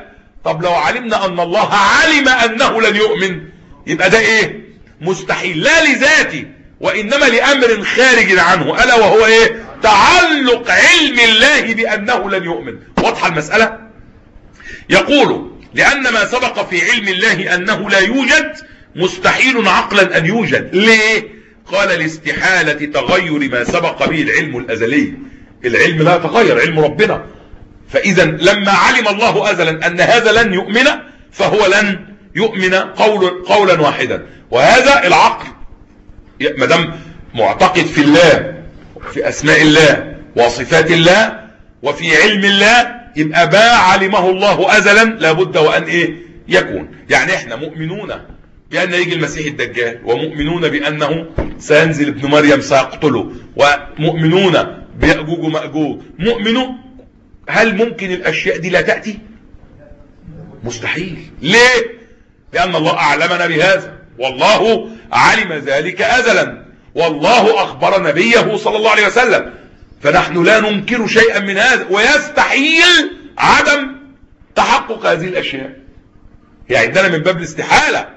Speaker 1: طب لو علمنا ان الله علم انه لن يؤمن يبقى ده ايه؟ مستحيل، لا لذاته وانما لامر خارج عنه، الا وهو ايه؟ تعلق علم الله بانه لن يؤمن. واضحه المسألة؟ يقول لان ما سبق في علم الله انه لا يوجد مستحيل عقلا ان يوجد. ليه؟ قال لاستحالة تغير ما سبق به العلم الازلي. العلم لا يتغير، علم ربنا. فاذا لما علم الله ازلا ان هذا لن يؤمن فهو لن يؤمن قول قولا واحدا. وهذا العقل ما دام معتقد في الله في اسماء الله وصفات الله وفي علم الله يبقى ما علمه الله ازلا لابد وان ايه يكون. يعني احنا مؤمنون بان يجي المسيح الدجال، ومؤمنون بانه سينزل ابن مريم سيقتله، ومؤمنون بيأجوج ومأجوج. مؤمنون. هل ممكن الاشياء دي لا تأتي؟ مستحيل. ليه؟ لان الله اعلمنا بهذا، والله علم ذلك ازلا، والله اخبر نبيه صلى الله عليه وسلم، فنحن لا ننكر شيئا من هذا، ويستحيل عدم تحقق هذه الاشياء. يعني عندنا من باب الاستحالة،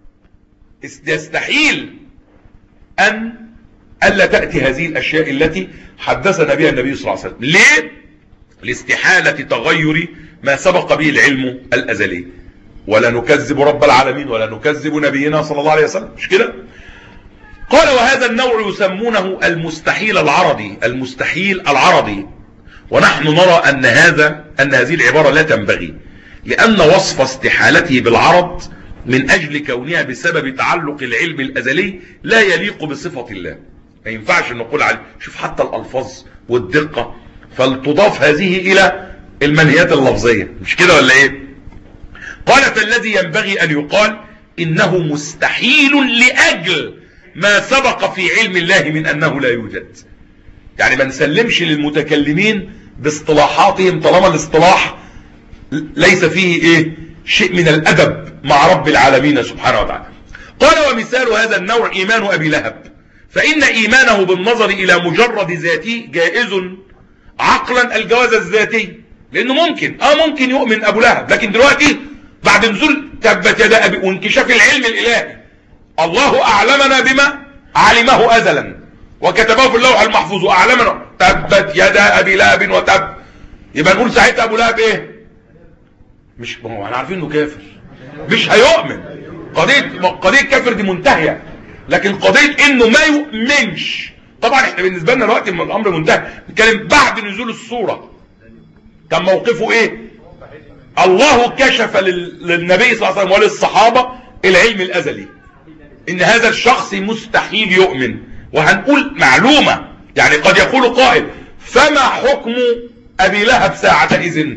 Speaker 1: يستحيل ان الا تأتي هذه الاشياء التي حدثنا بها النبي صلى الله عليه وسلم. ليه؟ لاستحالة تغير ما سبق به العلم الازلي. ولا نكذب رب العالمين ولا نكذب نبينا صلى الله عليه وسلم، مش كده؟ قال وهذا النوع يسمونه المستحيل العرضي. المستحيل العرضي. ونحن نرى ان هذا ان هذه العبارة لا تنبغي، لان وصف استحالته بالعرض من اجل كونها بسبب تعلق العلم الازلي لا يليق بصفة الله. ما ينفعش نقول عليه. شوف حتى الالفاظ والدقة، فلتضاف هذه الى المنهيات اللفظية، مش كده ولا ايه؟ قال فالذي ينبغي ان يقال انه مستحيل لاجل ما سبق في علم الله من انه لا يوجد. يعني ما نسلمش للمتكلمين باصطلاحاتهم طالما الاصطلاح ليس فيه ايه شيء من الادب مع رب العالمين سبحانه وتعالى. قال ومثال هذا النوع ايمان ابي لهب، فان ايمانه بالنظر الى مجرد ذاته جائز عقلا الجواز الذاتي، لانه ممكن اه ممكن يؤمن ابو لهب، لكن دلوقتي بعد نزول تبت يدا ابي وانكشاف العلم الالهي الله اعلمنا بما علمه ازلا وكتبه في اللوح المحفوظ واعلمنا تبت يدا ابي لهب وتب، يبقى نقول ساعتها ابو لهب ايه؟ مش ما هو احنا عارفين انه كافر، مش هيؤمن. قضيه قضيه كافر دي منتهيه، لكن قضيه انه ما يؤمنش طبعا احنا بالنسبه لنا دلوقتي الامر منتهي. نتكلم بعد نزول السوره كان موقفه ايه؟ الله كشف للنبي صلى الله عليه وسلم وللصحابه العلم الازلي ان هذا الشخص مستحيل يؤمن. وهنقول معلومه، يعني قد يقول قائل فما حكم ابي لهب ساعتئذ؟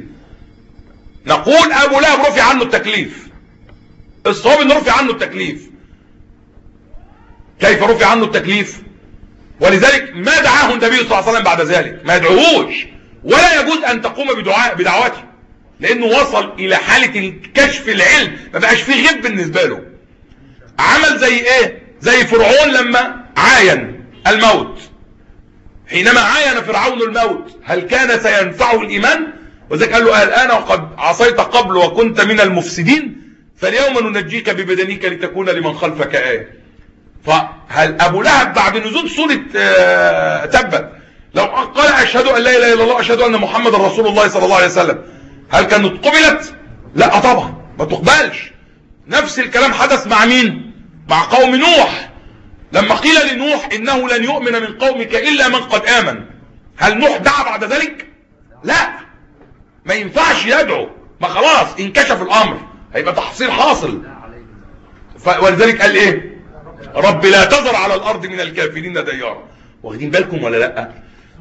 Speaker 1: نقول ابو لهب رفع عنه التكليف. الصواب انه رفع عنه التكليف. كيف رفع عنه التكليف؟ ولذلك ما دعاه النبي صلى الله عليه وسلم بعد ذلك، ما يدعوهوش، ولا يجوز ان تقوم بدعاء بدعوته، لانه وصل الى حالة الكشف العلم، ما بقاش فيه غيب بالنسبة له. عمل زي ايه؟ زي فرعون لما عاين الموت. حينما عاين فرعون الموت هل كان سينفعه الايمان؟ وذلك قال له الان وقد عصيت قبل وكنت من المفسدين فاليوم ننجيك ببدنك لتكون لمن خلفك آية. فهل ابو لهب بعد نزول سورة تبت لو قال اشهد ان لا اله الا الله اشهد ان محمد رسول الله صلى الله عليه وسلم هل كانت قبلت؟ لا طبعا ما تقبلش. نفس الكلام حدث مع مين؟ مع قوم نوح. لما قيل لنوح انه لن يؤمن من قومك الا من قد امن، هل نوح دعا بعد ذلك؟ لا، ما ينفعش يدعو، ما خلاص انكشف الامر، هيبقى تحصيل حاصل. ولذلك قال ايه؟ رب لا تذر على الارض من الكافرين ديارا. واخدين بالكم ولا لا؟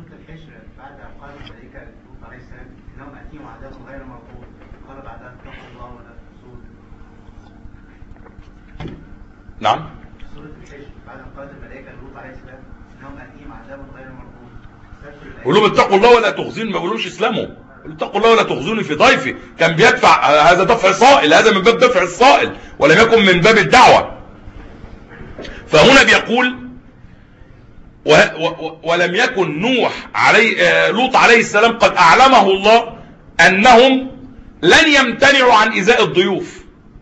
Speaker 1: نعم. سورة الحجر بعد ان قالت الملائكة لوط عليه السلام انهم اتيهم عذاب غير مرغوب. قول لهم اتقوا الله ولا تخزوني، ما بيقولوش اسلموا، اتقوا الله ولا تخزوني في ضيفي. كان بيدفع، هذا دفع صائل، هذا من باب دفع الصائل ولم يكن من باب الدعوة. فهنا بيقول و و ولم يكن نوح علي لوط عليه السلام قد اعلمه الله انهم لن يمتنعوا عن إيذاء الضيوف،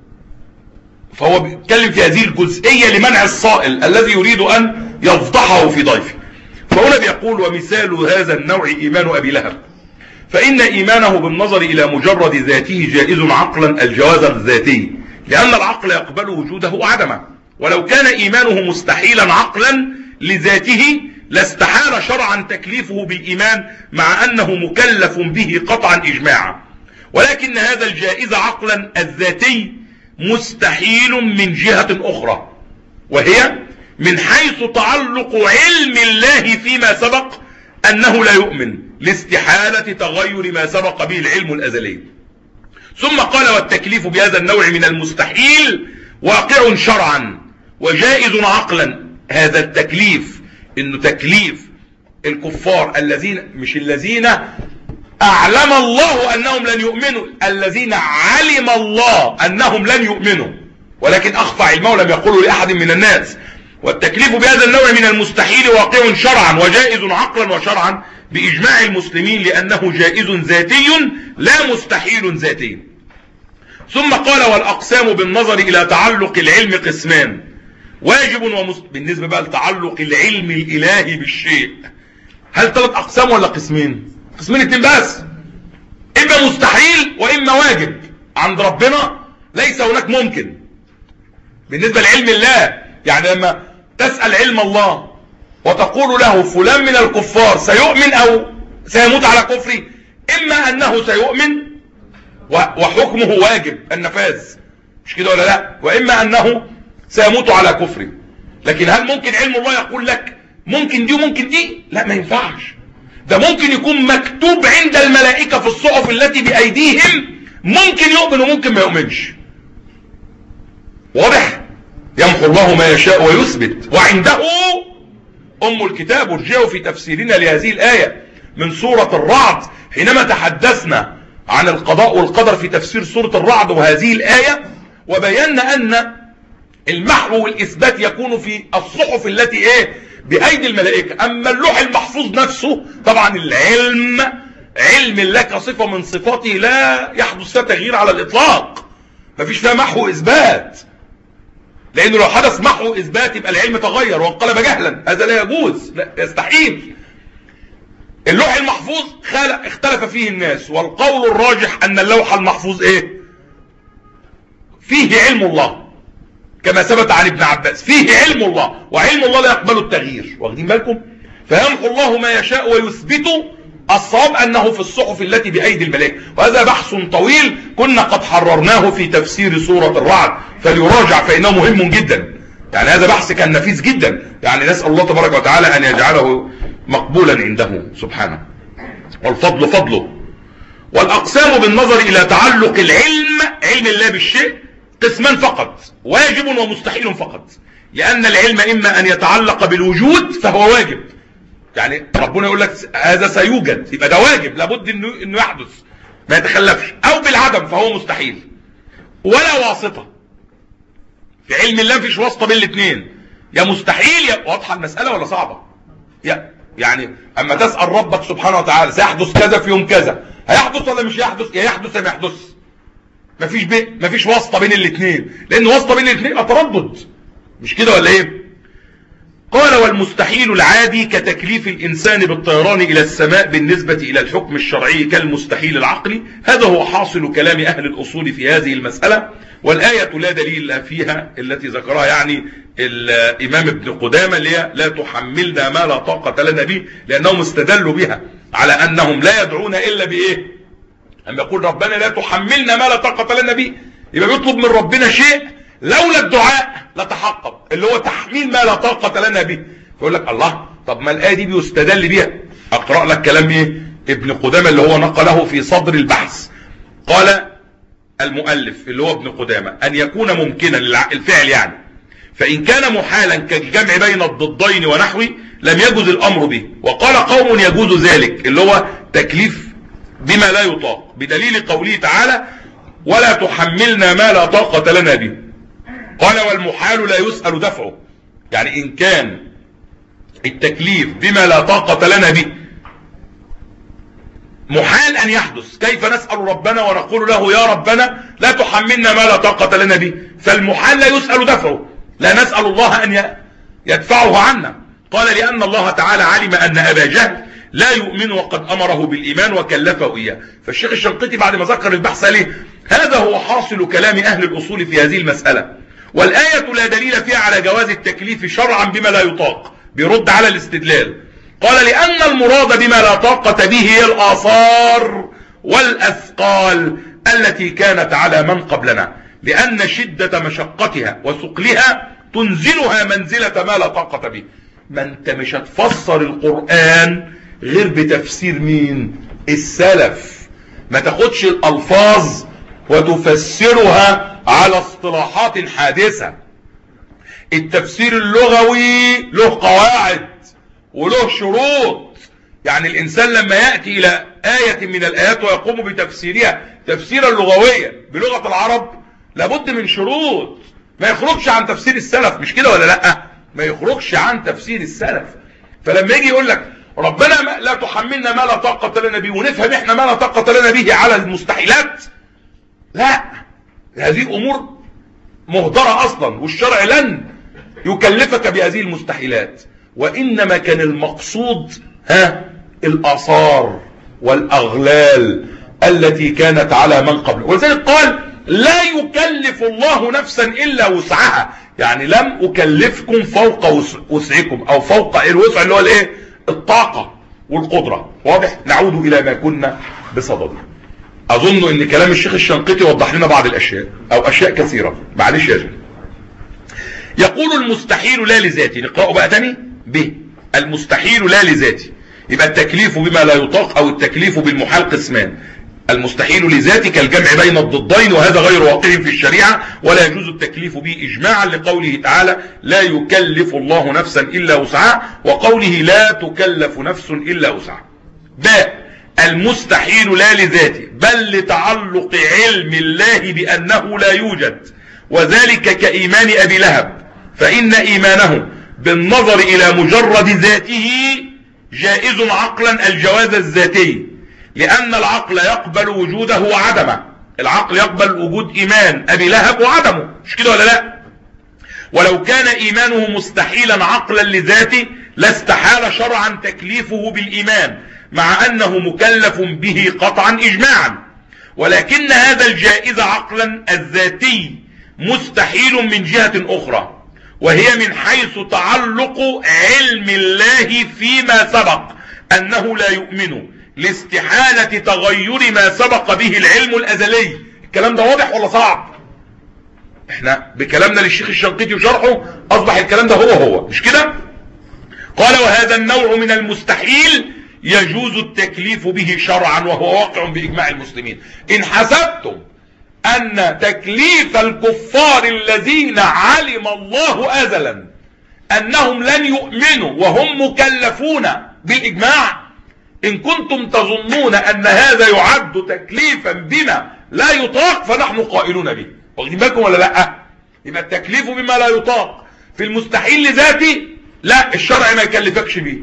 Speaker 1: فهو بيتكلم في هذه الجزئية لمنع الصائل الذي يريد أن يفضحه في ضيفه. فهنا بيقول: ومثال هذا النوع إيمان أبي لهب، فإن إيمانه بالنظر إلى مجرد ذاته جائز عقلا الجواز الذاتي، لأن العقل يقبل وجوده وعدمه، ولو كان إيمانه مستحيلا عقلا لذاته لاستحال شرعا تكليفه بالإيمان مع أنه مكلف به قطعا إجماعا، ولكن هذا الجائز عقلا الذاتي مستحيل من جهة أخرى، وهي من حيث تعلق علم الله فيما سبق أنه لا يؤمن لاستحالة تغير ما سبق به العلم الأزلي. ثم قال: والتكليف بهذا النوع من المستحيل واقع شرعا وجائز عقلا. هذا التكليف انه تكليف الكفار الذين مش الذين اعلم الله انهم لن يؤمنوا، الذين علم الله انهم لن يؤمنوا ولكن اخفى علمه ولم يقولوا لاحد من الناس. والتكليف بهذا النوع من المستحيل واقع شرعا وجائز عقلا وشرعا باجماع المسلمين، لانه جائز ذاتي لا مستحيل ذاتي. ثم قال: والاقسام بالنظر الى تعلق العلم قسمان: واجب ومست... بالنسبة بقى لتعلق العلم الالهي بالشيء، هل ثلاث اقسام ولا قسمين؟ قسمين اتنين بس، اما مستحيل واما واجب. عند ربنا ليس هناك ممكن بالنسبة لعلم الله. يعني لما تسأل علم الله وتقول له فلان من الكفار سيؤمن او سيموت على كفره، اما انه سيؤمن وحكمه واجب النفاذ، مش كده ولا لا؟ واما انه سيموت على كفره. لكن هل ممكن علم الله يقول لك ممكن دي وممكن دي؟ لا، ما ينفعش. ده ممكن يكون مكتوب عند الملائكة في الصحف التي بأيديهم ممكن يؤمن وممكن ما يؤمنش. واضح؟ يمحو الله ما يشاء ويثبت وعنده أم الكتاب. ارجعوا في تفسيرنا لهذه الآية من سورة الرعد حينما تحدثنا عن القضاء والقدر في تفسير سورة الرعد وهذه الآية، وبينا أن المحو والإثبات يكون في الصحف التي ايه بأيدي الملائكة. أما اللوح المحفوظ نفسه طبعا العلم علم الله كصفة من صفاته لا يحدث فيها تغيير على الإطلاق، مفيش فيها محو إثبات، لأنه لو حدث محو إثبات يبقى العلم تغير وانقلب جهلا، هذا لا يجوز، لا يستحيل. اللوح المحفوظ خلق اختلف فيه الناس، والقول الراجح أن اللوح المحفوظ ايه فيه علم الله كما ثبت عن ابن عباس، فيه علم الله، وعلم الله لا يقبل التغيير. واخدين بالكم؟ فيمحو الله ما يشاء ويثبت. الصواب أنه في الصحف التي بأيدي الملائكة، وهذا بحث طويل كنا قد حررناه في تفسير سورة الرعد، فليراجع فإنه مهم جدا. يعني هذا بحث كان نفيس جدا، يعني نسأل الله تبارك وتعالى أن يجعله مقبولا عنده سبحانه، والفضل فضله. والأقسام بالنظر إلى تعلق العلم علم الله بالشيء قسمان فقط: واجب ومستحيل فقط، لأن العلم إما أن يتعلق بالوجود فهو واجب، يعني ربنا يقول لك هذا سيوجد يبقى ده واجب لابد انه انه يحدث ما يتخلفش، او بالعدم فهو مستحيل، ولا واسطة. في علم الله مفيش واسطة بين الاثنين، يا مستحيل يا واضحة المسألة ولا صعبة؟ يا يعني اما تسأل ربك سبحانه وتعالى سيحدث كذا في يوم كذا، هيحدث ولا مش يحدث؟ يا يحدث يا ما يحدث، مفيش بي... مفيش واسطة بين الاثنين، لان واسطة بين الاثنين يبقى تردد، مش كده ولا ايه؟ قال: والمستحيل العادي كتكليف الإنسان بالطيران إلى السماء بالنسبة إلى الحكم الشرعي كالمستحيل العقلي. هذا هو حاصل كلام أهل الأصول في هذه المسألة، والآية لا دليل فيها التي ذكرها يعني الإمام ابن قدامة اللي هي لا تحملنا ما لا طاقة لنا به، لأنهم استدلوا بها على أنهم لا يدعون إلا بإيه؟ أما يقول ربنا لا تحملنا ما لا طاقة لنا به، يبقى بيطلب من ربنا شيء لولا الدعاء لتحقق، اللي هو تحميل ما لا طاقة لنا به. فيقول لك الله، طب ما الآية دي بيستدل بيها. أقرأ لك كلام إيه ابن قدامة اللي هو نقله في صدر البحث. قال المؤلف اللي هو ابن قدامة: أن يكون ممكنا الفعل يعني، فإن كان محالا كالجمع بين الضدين ونحوه لم يجوز الأمر به. وقال قوم يجوز ذلك، اللي هو تكليف بما لا يطاق، بدليل قوله تعالى: ولا تحملنا ما لا طاقة لنا به. قال: والمحال لا يسأل دفعه، يعني إن كان التكليف بما لا طاقة لنا به محال ان يحدث. كيف نسأل ربنا ونقول له يا ربنا لا تحملنا ما لا طاقة لنا به؟ فالمحال لا يسأل دفعه، لا نسأل الله ان يدفعه عنا. قال لأن الله تعالى علم ان ابا جهل لا يؤمن وقد امره بالايمان وكلفه اياه. فالشيخ الشنقيطي بعد ما ذكر البحث عليه هذا هو حاصل كلام اهل الاصول في هذه المسألة، والآية لا دليل فيها على جواز التكليف شرعا بما لا يطاق. بيرد على الاستدلال، قال لأن المراد بما لا طاقة به هي الآثار والأثقال التي كانت على من قبلنا، لأن شدة مشقتها وثقلها تنزلها منزلة ما لا طاقة به. ما انت مش هتفسر القرآن غير بتفسير مين؟ السلف. ما تاخدش الألفاظ وتفسرها على اصطلاحات حادثة. التفسير اللغوي له قواعد وله شروط. يعني الإنسان لما يأتي إلى آية من الآيات ويقوم بتفسيرها تفسيرا لغويا بلغة العرب لابد من شروط، ما يخرجش عن تفسير السلف. مش كده ولا لأ؟ ما يخرجش عن تفسير السلف. فلما يجي يقول لك ربنا لا تحملنا ما لا طاقة لنا به، ونفهم احنا ما لا طاقة لنا به على المستحيلات، لا، هذه أمور مهدرة أصلا، والشرع لن يكلفك بهذه المستحيلات. وإنما كان المقصود ها الآثار والأغلال التي كانت على من قبل. ولذلك قال لا يكلف الله نفسا إلا وسعها، يعني لم أكلفكم فوق وسعكم أو فوق الوسع اللي هو الايه؟ الطاقة والقدرة. واضح؟ نعود إلى ما كنا بصدده. أظن إن كلام الشيخ الشنقيطي وضح لنا بعض الأشياء أو أشياء كثيرة. معلش يا جماعة. يقول المستحيل لا لذاتي. نقرأه بقى تاني. ب المستحيل لا لذاتي. يبقى التكليف بما لا يطاق أو التكليف بالمحال قسمان. المستحيل لذاتي كالجمع بين الضدين، وهذا غير واقع في الشريعة، ولا يجوز التكليف به إجماعا لقوله تعالى لا يكلف الله نفسا إلا وسعها، وقوله لا تكلف نفس إلا وسعها. باء المستحيل لا لذاته بل لتعلق علم الله بأنه لا يوجد، وذلك كإيمان أبي لهب، فإن إيمانه بالنظر إلى مجرد ذاته جائز عقلا الجواز الذاتي، لأن العقل يقبل وجوده وعدمه. العقل يقبل وجود إيمان أبي لهب وعدمه، مش كده ولا لا؟ ولو كان إيمانه مستحيلا عقلا لذاته لاستحال شرعا تكليفه بالإيمان، مع أنه مكلف به قطعا إجماعا. ولكن هذا الجائز عقلا الذاتي مستحيل من جهة أخرى، وهي من حيث تعلق علم الله فيما سبق أنه لا يؤمن لاستحالة تغير ما سبق به العلم الأزلي. الكلام ده واضح ولا صعب؟ احنا بكلامنا للشيخ الشنقيطي وشرحه أصبح الكلام ده هو هو، مش كده؟ قال وهذا النوع من المستحيل يجوز التكليف به شرعا وهو واقع بإجماع المسلمين. إن حسبتم أن تكليف الكفار الذين علم الله أزلا أنهم لن يؤمنوا وهم مكلفون بالإجماع، إن كنتم تظنون أن هذا يعد تكليفا بما لا يطاق فنحن قائلون به. واخدين بالكم ولا لا؟ يبقى التكليف بما لا يطاق في المستحيل لذاتي لا، الشرع ما يكلفكش به.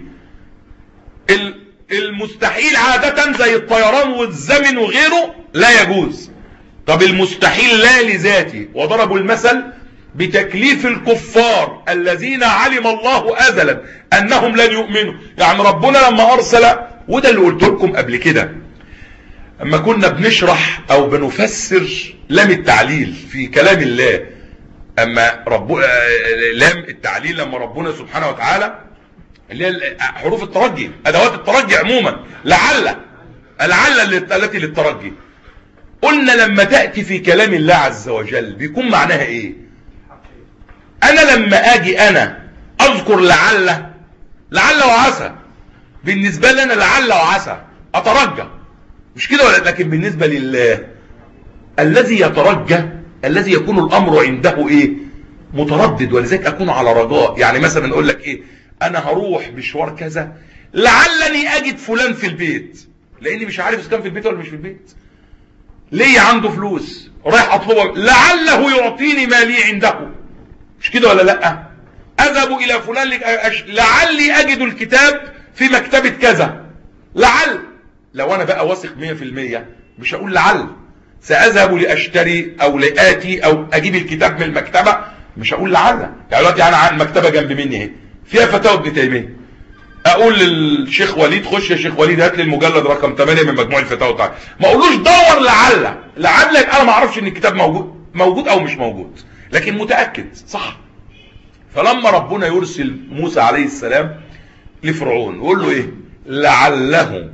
Speaker 1: المستحيل عادة زي الطيران والزمن وغيره لا يجوز. طب المستحيل لا لذاتي، وضربوا المثل بتكليف الكفار الذين علم الله أزلا أنهم لن يؤمنوا. يعني ربنا لما أرسل، وده اللي قلت لكم قبل كده اما كنا بنشرح او بنفسر لام التعليل في كلام الله، اما رب لام التعليل لما ربنا سبحانه وتعالى اللي هي حروف الترجي، ادوات الترجي عموما، لعل لعل التي للترجي، قلنا لما تأتي في كلام الله عز وجل بيكون معناها ايه؟ انا لما اجي انا اذكر لعل لعل وعسى، بالنسبة لنا لعل وعسى اترجى، مش كده ولا؟ لكن بالنسبة لله الذي يترجى، الذي يكون الامر عنده ايه؟ متردد، ولذلك اكون على رجاء. يعني مثلا اقول لك ايه؟ انا هروح مشوار كذا لعلني اجد فلان في البيت، لاني مش عارف اذا كان في البيت ولا مش في البيت، ليه عنده فلوس رايح اطلبه لعله يعطيني ما لي عنده، مش كده ولا لا؟ اذهب الى فلان لعلي اجد الكتاب في مكتبة كذا، لعل لو انا بقى واثق مية في المية مش هقول لعل، ساذهب لاشتري او لاتي او اجيب الكتاب من المكتبه، مش هقول لعل. يعني دلوقتي انا عن المكتبه جنب مني اهي فيها فتاوى ابن تيميه، اقول للشيخ وليد خش يا شيخ وليد هات لي المجلد رقم ثمانية من مجموع الفتاوى بتاعتي، ما اقولوش دور لعل، لعل انا ما اعرفش ان الكتاب موجود موجود او مش موجود، لكن متاكد صح. فلما ربنا يرسل موسى عليه السلام لفرعون يقول له ايه؟ لعله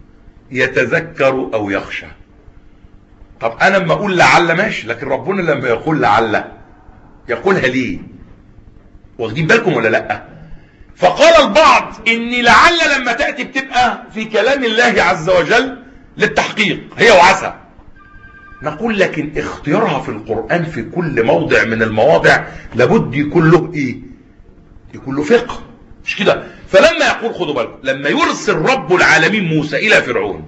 Speaker 1: يتذكر او يخشى. طب انا لما اقول لعل ماشي، لكن ربنا لما يقول لعل يقولها ليه؟ واخدين بالكم ولا لا؟ فقال البعض ان لعل لما تأتي بتبقى في كلام الله عز وجل للتحقيق، هي وعسى. نقول لكن اختيارها في القرآن في كل موضع من المواضع لابد يكون له ايه؟ يكون له فقه، مش كده؟ فلما يقول خدوا بالكم، لما يرسل رب العالمين موسى الى فرعون،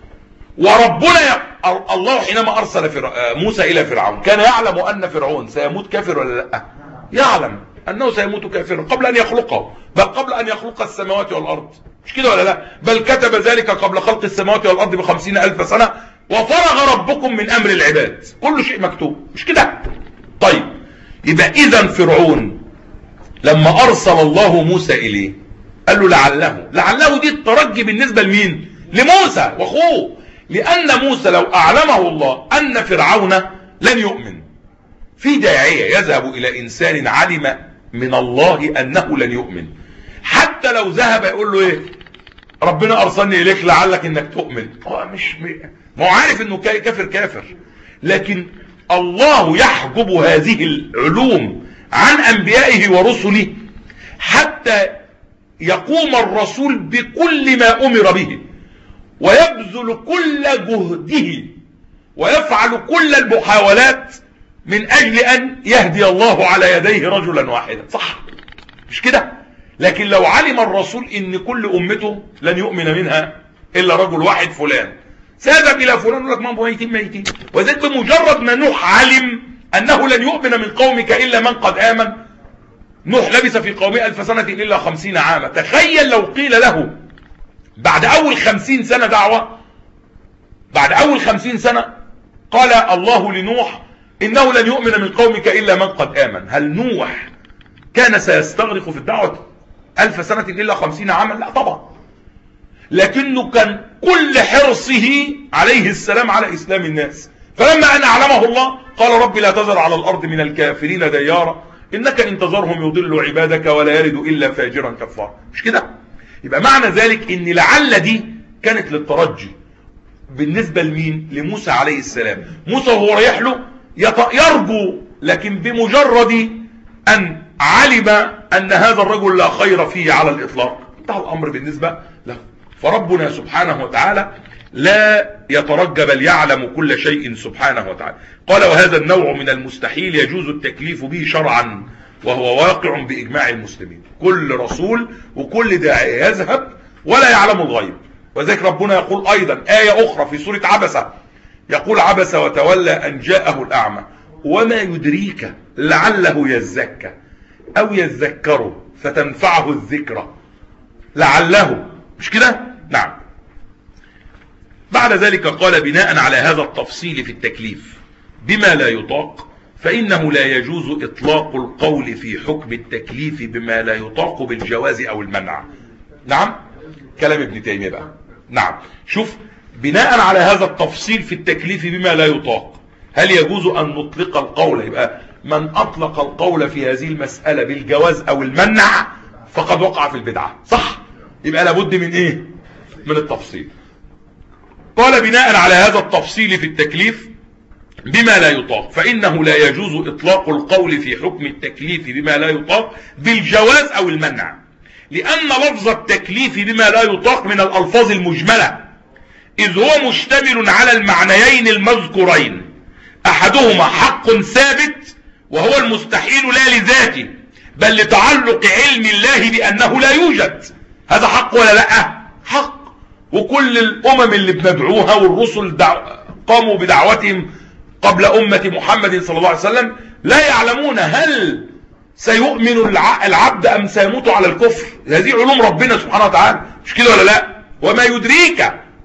Speaker 1: وربنا ي... الله حينما ارسل فر... موسى الى فرعون كان يعلم ان فرعون سيموت كافر ولا لا؟ يعلم انه سيموت كافرا قبل ان يخلقه، بل قبل ان يخلق السماوات والارض، مش كده ولا لا؟ بل كتب ذلك قبل خلق السماوات والارض بخمسين الف سنة، وفرغ ربكم من امر العباد، كل شيء مكتوب، مش كده؟ طيب يبقى اذا فرعون لما ارسل الله موسى اليه قال له لعله، لعله دي الترجي بالنسبة لمين؟ لموسى واخوه، لان موسى لو اعلمه الله ان فرعون لن يؤمن، في داعية يذهب الى انسان علم من الله انه لن يؤمن، حتى لو ذهب يقول له ايه؟ ربنا ارسلني اليك لعلك انك تؤمن، هو مش ما هو عارف انه كافر كافر، لكن الله يحجب هذه العلوم عن انبيائه ورسله حتى يقوم الرسول بكل ما امر به، ويبذل كل جهده ويفعل كل المحاولات من اجل ان يهدي الله على يديه رجلا واحدا، صح مش كده؟ لكن لو علم الرسول ان كل امته لن يؤمن منها الا رجل واحد فلان، سيذهب الى فلان يقول لك ما هم ميتين ميتين، وذلك بمجرد ما نوح علم انه لن يؤمن من قومك الا من قد امن، نوح لبث في قومه الف سنة الا خمسين عاما، تخيل لو قيل له بعد اول خمسين سنة دعوة، بعد اول خمسين سنة قال الله لنوح انه لن يؤمن من قومك الا من قد امن، هل نوح كان سيستغرق في الدعوة الف سنة الا خمسين عاما؟ لا طبعا، لكنه كان كل حرصه عليه السلام على اسلام الناس، فلما ان اعلمه الله قال رب لا تذر على الارض من الكافرين ديارا انك ان تذرهم يضلوا عبادك ولا يلد الا فاجرا كفارا، مش كده؟ يبقى معنى ذلك ان لعل دي كانت للترجي بالنسبة لمين؟ لموسى عليه السلام. موسى وهو رايح له يرجو، لكن بمجرد ان علم ان هذا الرجل لا خير فيه على الاطلاق انتهى الامر بالنسبة له. فربنا سبحانه وتعالى لا يترجى بل يعلم كل شيء سبحانه وتعالى. قال وهذا النوع من المستحيل يجوز التكليف به شرعا وهو واقع بإجماع المسلمين، كل رسول وكل داعية يذهب ولا يعلم الغيب، وذلك ربنا يقول أيضا آية أخرى في سورة عبسة، يقول عبس وتولى أن جاءه الأعمى وما يدريك لعله يزكى أو يذكر فتنفعه الذكرى، لعله، مش كده؟ نعم. بعد ذلك قال بناء على هذا التفصيل في التكليف بما لا يطاق فإنه لا يجوز إطلاق القول في حكم التكليف بما لا يطاق بالجواز أو المنع. نعم كلام ابن تيمية بقى. نعم شوف، بناء على هذا التفصيل في التكليف بما لا يطاق هل يجوز أن نطلق القول؟ يبقى من أطلق القول في هذه المسألة بالجواز أو المنع فقد وقع في البدعة، صح؟ يبقى لابد من إيه؟ من التفصيل. قال بناء على هذا التفصيل في التكليف بما لا يطاق فإنه لا يجوز إطلاق القول في حكم التكليف بما لا يطاق بالجواز أو المنع، لأن لفظ التكليف بما لا يطاق من الألفاظ المجملة، إذ هو مشتمل على المعنيين المذكورين، أحدهما حق ثابت وهو المستحيل لا لذاته بل لتعلق علم الله بأنه لا يوجد، هذا حق ولا لا؟ حق. وكل الأمم اللي بندعوها والرسل دعو قاموا بدعوتهم قبل أمة محمد صلى الله عليه وسلم لا يعلمون هل سيؤمن العبد أم سيموت على الكفر، هذه علوم ربنا سبحانه وتعالى، مش كده ولا لا؟ وما يدريك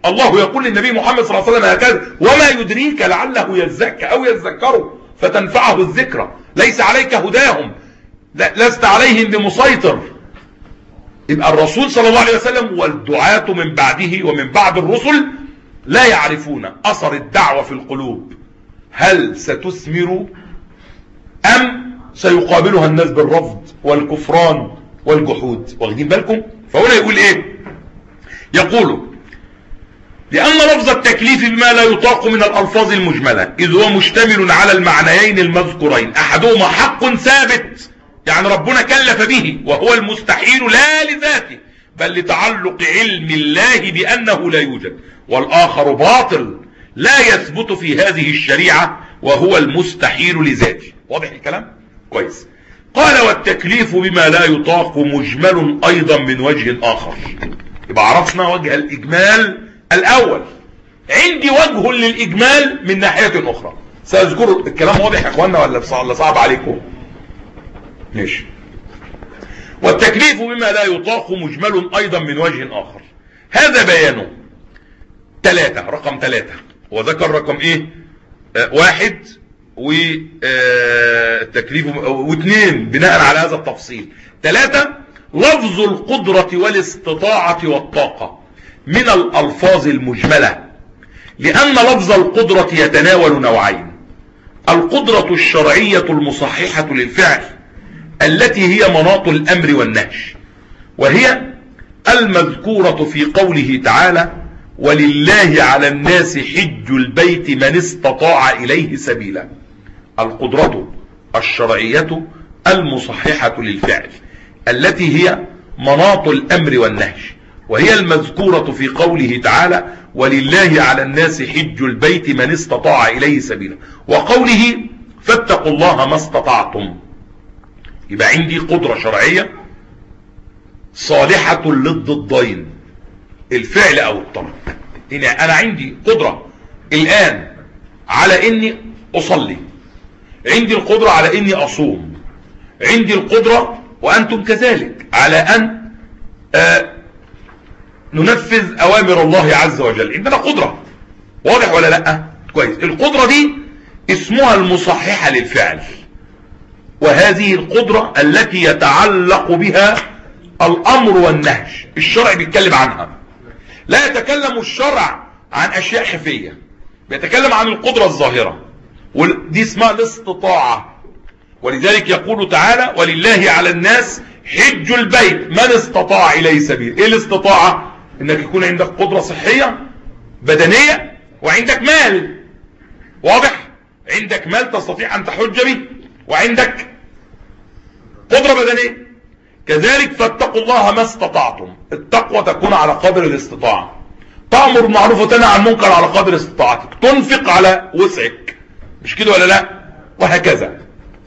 Speaker 1: الله يقول للنبي محمد صلى الله عليه وسلم هكذا: وما يدريك لعله يزكى أو يذكر فتنفعه الذكرى، ليس عليك هداهم، لست عليهم بمسيطر. يبقى الرسول صلى الله عليه وسلم والدعاة من بعده ومن بعد الرسل لا يعرفون أثر الدعوة في القلوب، هل ستثمر أم سيقابلها الناس بالرفض والكفران والجحود. واخدين بالكم؟ فهنا يقول ايه؟ يقول: لأن لفظ التكليف بما لا يطاق من الألفاظ المجملة إذ هو مشتمل على المعنيين المذكورين، أحدهما حق ثابت، يعني ربنا كلف به وهو المستحيل لا لذاته بل لتعلق علم الله بأنه لا يوجد، والآخر باطل لا يثبت في هذه الشريعة وهو المستحيل لذاته. واضح الكلام؟ كويس. قال: والتكليف بما لا يطاق مجمل أيضا من وجه آخر. يبقى عرفنا وجه الإجمال الأول، عندي وجه للإجمال من ناحية أخرى سأذكر. الكلام واضح يا أخوانا ولا صعب عليكم؟ ماشي. والتكليف بما لا يطاق مجمل أيضا من وجه آخر، هذا بيانه. ثلاثة، رقم ثلاثة، وذكر رقم إيه؟ آه واحد والتكليف آه واثنين بناء على هذا التفصيل. ثلاثة: لفظ القدرة والاستطاعة والطاقة من الألفاظ المجملة، لأن لفظ القدرة يتناول نوعين: القدرة الشرعية المصححة للفعل التي هي مناط الأمر والنهي، وهي المذكورة في قوله تعالى: ولله على الناس حج البيت من استطاع إليه سبيلا. القدرة الشرعية المصححة للفعل التي هي مناط الأمر والنهي، وهي المذكورة في قوله تعالى: ولله على الناس حج البيت من استطاع إليه سبيلا، وقوله: فاتقوا الله ما استطعتم. يبقى عندي قدرة شرعية صالحة للضدين، الفعل أو الترك. أنا عندي قدرة الآن على إني أصلي، عندي القدرة على إني أصوم، عندي القدرة وأنتم كذلك على أن آه ننفذ أوامر الله عز وجل. عندنا قدرة، واضح ولا لأ؟ كويس. القدرة دي اسمها المصححة للفعل، وهذه القدرة التي يتعلق بها الأمر والنهي. الشرع بيتكلم عنها، لا يتكلم الشرع عن أشياء خفية، بيتكلم عن القدرة الظاهرة، ودي اسمها الاستطاعة. ولذلك يقول تعالى: ولله على الناس حج البيت من استطاع إليه سبيل. ايه الاستطاعة؟ انك يكون عندك قدرة صحية بدنية وعندك مال. واضح؟ عندك مال تستطيع ان تحج به، وعندك قدرة بدنية. كذلك فاتقوا الله ما استطعتم، التقوى تكون على قدر الاستطاعة، تأمر بالمعروف وتنهى عن المنكر على قدر استطاعتك، تنفق على وسعك، مش كده ولا لا؟ وهكذا.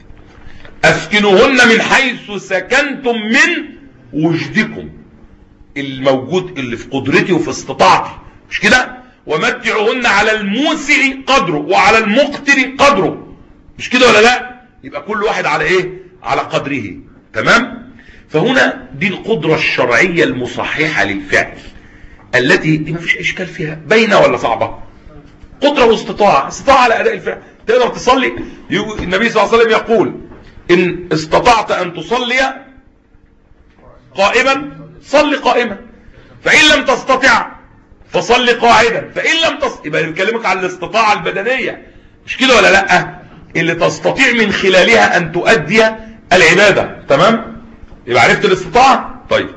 Speaker 1: اسكنوهن من حيث سكنتم من وجدكم، الموجود اللي في قدرتي وفي استطاعتي، مش كده؟ ومتعوهن على الموسع قدره وعلى المقتر قدره، مش كده ولا لا؟ يبقى كل واحد على ايه؟ على قدره. تمام؟ فهنا دي القدرة الشرعية المصححة للفعل التي دي ما فيش اشكال فيها، باينة ولا صعبة؟ قدرة واستطاعة، استطاعة على اداء الفعل. تقدر تصلي، النبي صلى الله عليه وسلم يقول: ان استطعت ان تصلي قائما صل قائما، فان لم تستطع فصل قاعدا، فان لم تستطع. يبقى بيكلمك على الاستطاعة البدنية، مش كده ولا لا؟ اللي تستطيع من خلالها ان تؤدي العبادة. تمام؟ يبقى عرفت الاستطاعة. طيب،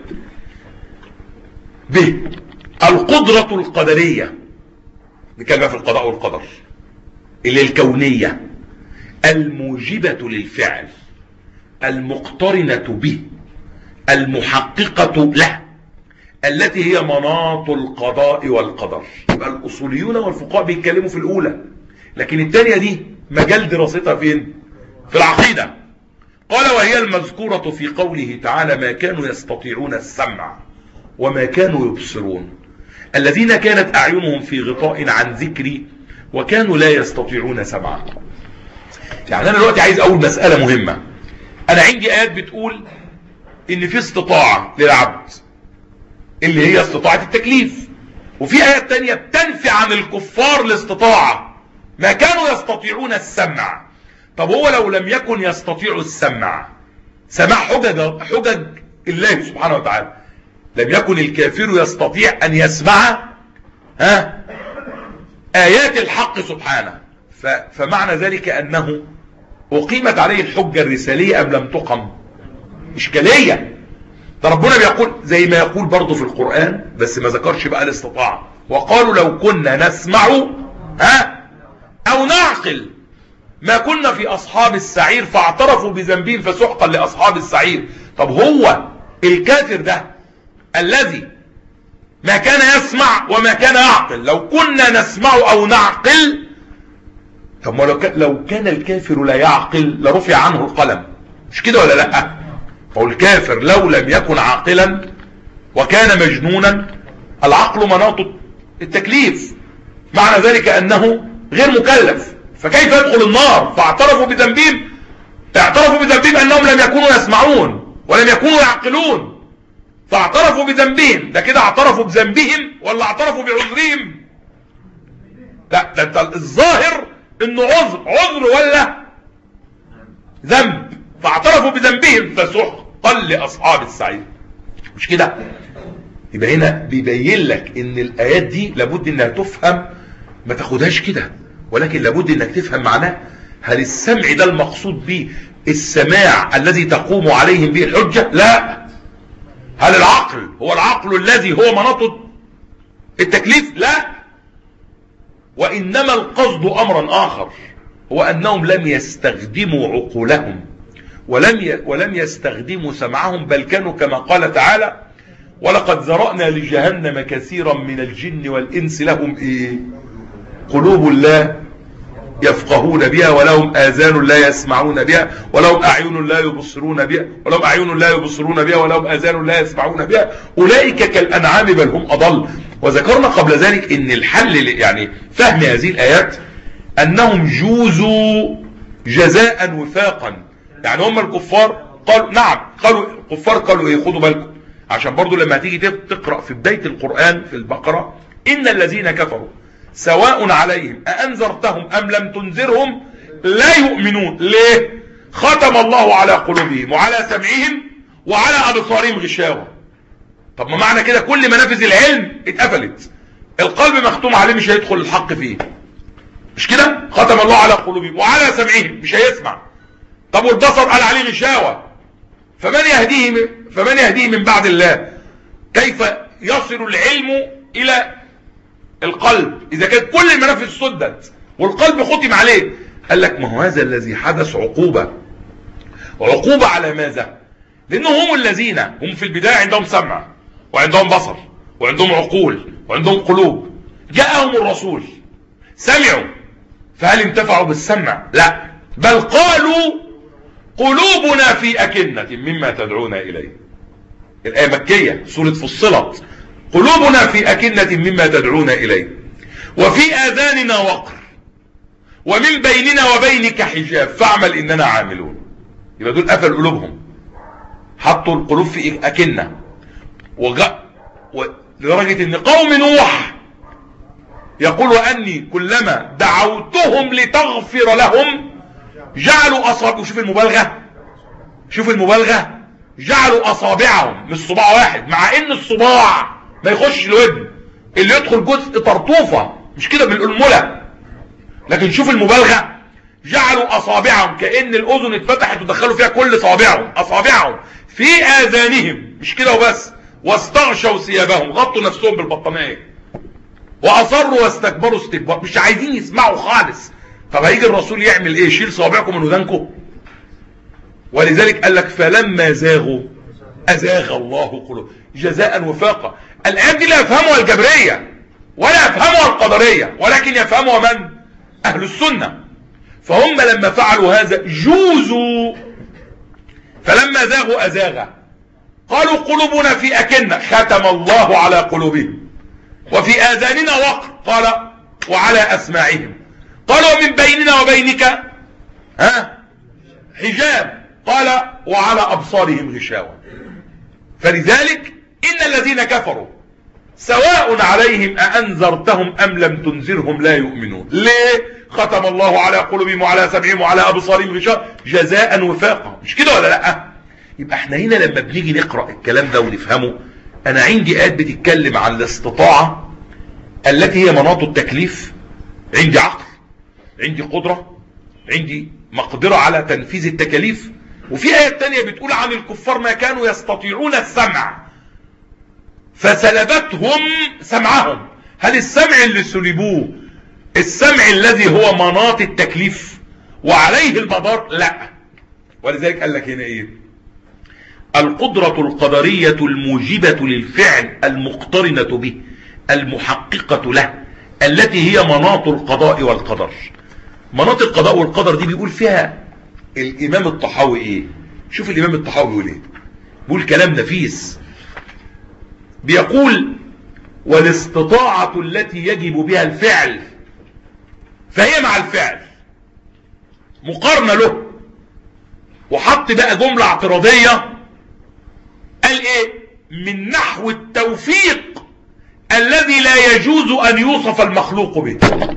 Speaker 1: ب القدرة القدرية، نتكلم في القضاء والقدر، اللي الكونية الموجبة للفعل المقترنة به المحققة له التي هي مناط القضاء والقدر. يبقى الأصوليون والفقهاء بيتكلموا في الأولى، لكن الثانية دي مجال دراستها فين؟ في العقيدة. قال: وهي المذكورة في قوله تعالى: ما كانوا يستطيعون السمع وما كانوا يبصرون الذين كانت أعينهم في غطاء عن ذكري وكانوا لا يستطيعون سمعا. يعني أنا دلوقتي عايز أقول مسألة مهمة. أنا عندي آيات بتقول إن في استطاعة للعبد اللي هي استطاعة التكليف، وفي آيات تانية بتنفي عن الكفار الاستطاعة، ما كانوا يستطيعون السمع. طب هو لو لم يكن يستطيع السمع، سماع حجج, حجج الله سبحانه وتعالى، لم يكن الكافر يستطيع أن يسمع ها آيات الحق سبحانه. فمعنى ذلك أنه أقيمت عليه الحجة الرسالية أم لم تقم؟ إشكالية. ده ربنا بيقول زي ما يقول برضه في القرآن، بس ما ذكرش بقى الاستطاعة. وقالوا لو كنا نسمع ها أو نعقل ما كنا في أصحاب السعير فاعترفوا بذنبهم فسحقا لأصحاب السعير. طب هو الكافر ده الذي ما كان يسمع وما كان يعقل، لو كنا نسمع أو نعقل، طب ما لو كان, لو كان الكافر لا يعقل لرفع عنه القلم، مش كده ولا لا؟ فهو الكافر لو لم يكن عاقلا وكان مجنونا، العقل مناط التكليف، معنى ذلك أنه غير مكلف، فكيف يدخل النار؟ فاعترفوا بذنبهم، اعترفوا بذنبهم أنهم لم يكونوا يسمعون ولم يكونوا يعقلون، فاعترفوا بذنبهم. ده كده اعترفوا بذنبهم ولا اعترفوا بعذرهم؟ لا، ده انت الظاهر انه عذر عذر ولا ذنب، فاعترفوا بذنبهم فسحقا لاصحاب السعير، مش كده؟ يبقى هنا بيبين لك ان الايات دي لابد انها تفهم، ما تاخدهاش كده، ولكن لابد انك تفهم معناه. هل السمع ده المقصود به السماع الذي تقوم عليهم به الحجة؟ لا. هل العقل هو العقل الذي هو مناط التكليف؟ لا. وإنما القصد أمرا آخر، هو أنهم لم يستخدموا عقولهم ولم ولم يستخدموا سمعهم، بل كانوا كما قال تعالى ولقد ذرأنا لجهنم كثيرا من الجن والإنس لهم إيه؟ قلوب لا يفقهون بها ولهم آذان لا يسمعون بها ولهم أعين لا يبصرون بها ولهم أعين لا يبصرون بها ولهم آذان لا يسمعون بها أولئك كالأنعام بل هم أضل. وذكرنا قبل ذلك ان الحل يعني فهم هذه الآيات أنهم جوزوا جزاء وفاقا، يعني هم الكفار قالوا نعم، قالوا الكفار قالوا ايه؟ خدوا بالكم عشان برضو لما تيجي تقرأ في بداية القرآن في البقرة إن الذين كفروا سواء عليهم أأنذرتهم أم لم تنذرهم لا يؤمنون. ليه؟ ختم الله على قلوبهم وعلى سمعهم وعلى أبصارهم غشاوة. طب ما معنى كده كل منافذ العلم اتقفلت، القلب مختوم عليه مش هيدخل الحق فيه، مش كده؟ ختم الله على قلوبهم وعلى سمعهم مش هيسمع. طب والبصر قال عليه غشاوة، فمن يهديه فمن يهديه من بعد الله؟ كيف يصل العلم إلى القلب إذا كانت كل المنافذ سدت والقلب ختم عليه؟ قال لك ما هو هذا الذي حدث عقوبة. عقوبة على ماذا؟ لأنهم هم الذين هم في البداية عندهم سمع وعندهم بصر وعندهم عقول وعندهم قلوب، جاءهم الرسول سمعوا، فهل انتفعوا بالسمع؟ لا، بل قالوا قلوبنا في أكنة مما تدعونا إليه. الآية مكية، سورة فصلت، قلوبنا في أكنة مما تدعونا إليه وفي آذاننا وقر ومن بيننا وبينك حجاب فاعمل إننا عاملون. يبقى دول قفل قلوبهم، حطوا القلوب في أكنة، وجاء لدرجة ان قوم نوح يقول واني كلما دعوتهم لتغفر لهم جعلوا اصابعهم، شوف المبالغة، شوف المبالغة، جعلوا اصابعهم، مش صباع واحد، مع ان الصباع ما يخش الودن، اللي يدخل جزء طرطوفة مش كده بالأنملة، لكن شوف المبالغة، جعلوا اصابعهم كأن الاذن اتفتحت ودخلوا فيها كل صابعهم، اصابعهم في اذانهم، مش كده وبس، واستغشوا ثيابهم، غطوا نفسهم بالبطانية، واصروا واستكبروا استكبار، مش عايزين يسمعوا خالص. طب هيجي الرسول يعمل ايه؟ يشيل صوابعكم من ودانكم؟ ولذلك قال لك فلما زاغوا ازاغ الله قلوبهم جزاء وفاقا. الآيات دي لا يفهمها الجبرية ولا يفهمها القدرية، ولكن يفهمها من؟ اهل السنة. فهم لما فعلوا هذا جوزوا، فلما زاغوا ازاغ، قالوا قلوبنا في أكنة، ختم الله على قلوبهم وفي آذاننا وقر، قال وعلى أسماعهم، قالوا من بيننا وبينك ها حجاب، قال وعلى أبصارهم غشاوة. فلذلك إن الذين كفروا سواء عليهم أأنذرتهم أم لم تنذرهم لا يؤمنون. ليه؟ ختم الله على قلوبهم وعلى سمعهم وعلى أبصارهم غشاوة جزاء وفاقا. مش كده ولا لا؟ يبقى احنا هنا لما بنيجي نقرأ الكلام ده ونفهمه، أنا عندي آيات بتتكلم عن الاستطاعة التي هي مناط التكليف. عندي عقل، عندي قدرة، عندي مقدرة على تنفيذ التكاليف. وفي آيات تانية بتقول عن الكفار ما كانوا يستطيعون السمع فسلبتهم سمعهم. هل السمع اللي سلبوه السمع الذي هو مناط التكليف وعليه المدار؟ لا. ولذلك قال لك هنا ايه؟ القدرة القدرية الموجبة للفعل المقترنة به المحققة له التي هي مناط القضاء والقدر. مناط القضاء والقدر دي بيقول فيها الامام الطحاوي ايه؟ شوف الامام الطحاوي بيقول ايه. بيقول كلام نفيس، بيقول والاستطاعة التي يجب بها الفعل فهي مع الفعل مقارنة له. وحط بقى جملة اعتراضية، قال ايه؟ من نحو التوفيق الذي لا يجوز ان يوصف المخلوق به.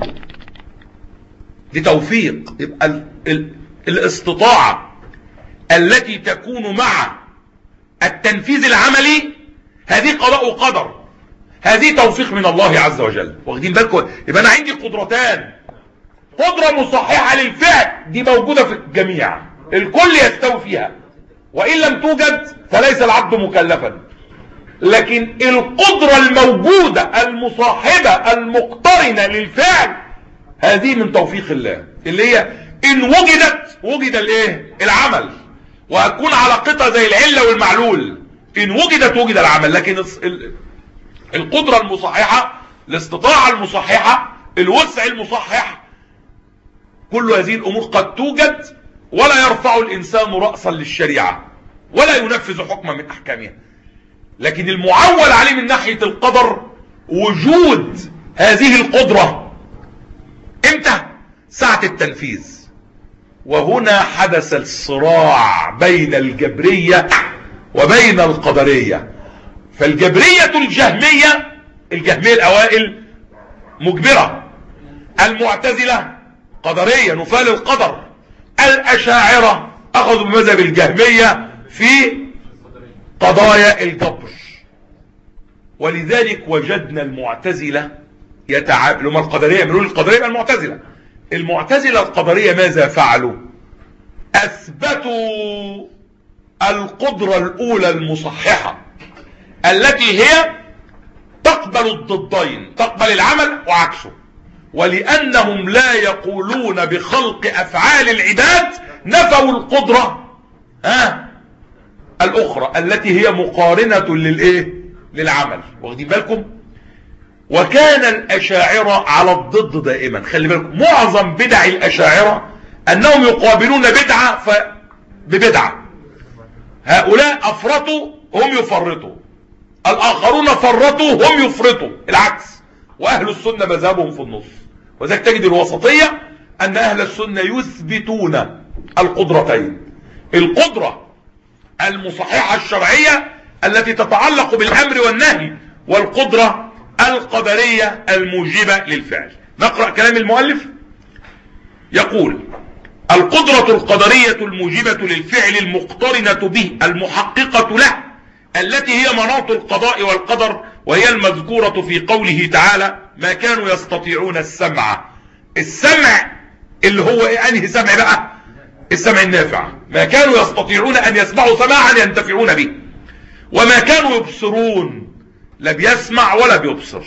Speaker 1: دي توفيق. يبقى ال ال الاستطاعة التي تكون مع التنفيذ العملي هذه قضاء وقدر، هذه توفيق من الله عز وجل. واخدين بالكم؟ يبقى انا عندي قدرتان، قدرة مصححة للفعل دي موجودة في الجميع، الكل يستوي فيها، وإن لم توجد فليس العبد مكلفا. لكن القدرة الموجودة المصاحبة المقترنة للفعل هذه من توفيق الله، اللي هي إن وجدت وجد الايه؟ العمل، وهتكون علاقتها زي العلة والمعلول. إن وجدت وجد العمل. لكن القدرة المصححة، الاستطاعة المصححة، الوسع المصحح، كل هذه الأمور قد توجد ولا يرفع الإنسان رأسا للشريعة ولا ينفذ حكما من أحكامها. لكن المعول عليه من ناحية القدر وجود هذه القدرة امتى؟ ساعة التنفيذ. وهنا حدث الصراع بين الجبرية وبين القدرية. فالجبرية الجهمية، الجهمية الأوائل مجبرة، المعتزلة قدرية نفال القدر، الأشاعرة أخذوا بمذهب الجهمية في قضايا الجبر. ولذلك وجدنا المعتزلة يتعاملوا مع القدرية، يعملون القدرية المعتزلة. المعتزلة القدرية ماذا فعلوا؟ أثبتوا القدرة الأولى المصححة التي هي تقبل الضدين، تقبل العمل وعكسه. ولأنهم لا يقولون بخلق أفعال العباد نفوا القدرة ها الأخرى التي هي مقارنة للإيه؟ للعمل. واخدين بالكم؟ وكان الأشاعرة على الضد دائما. خلي بالكم، معظم بدع الأشاعرة أنهم يقابلون بدعة ببدعة. هؤلاء أفرطوا هم يفرطوا، الآخرون فرطوا هم يفرطوا، العكس. وأهل السنة مذهبهم في النص. وذلك تجد الوسطية أن أهل السنة يثبتون القدرتين، القدرة المصححة الشرعية التي تتعلق بالأمر والنهي، والقدرة القدرية الموجبة للفعل. نقرأ كلام المؤلف. يقول القدرة القدرية الموجبة للفعل المقترنة به المحققة له التي هي مناط القضاء والقدر، وهي المذكورة في قوله تعالى ما كانوا يستطيعون السمع. السمع اللي هو ايه؟ انهي سمع بقى؟ السمع النافع. ما كانوا يستطيعون ان يسمعوا سماعا ينتفعون به. وما كانوا يبصرون، لا بيسمع ولا بيبصر.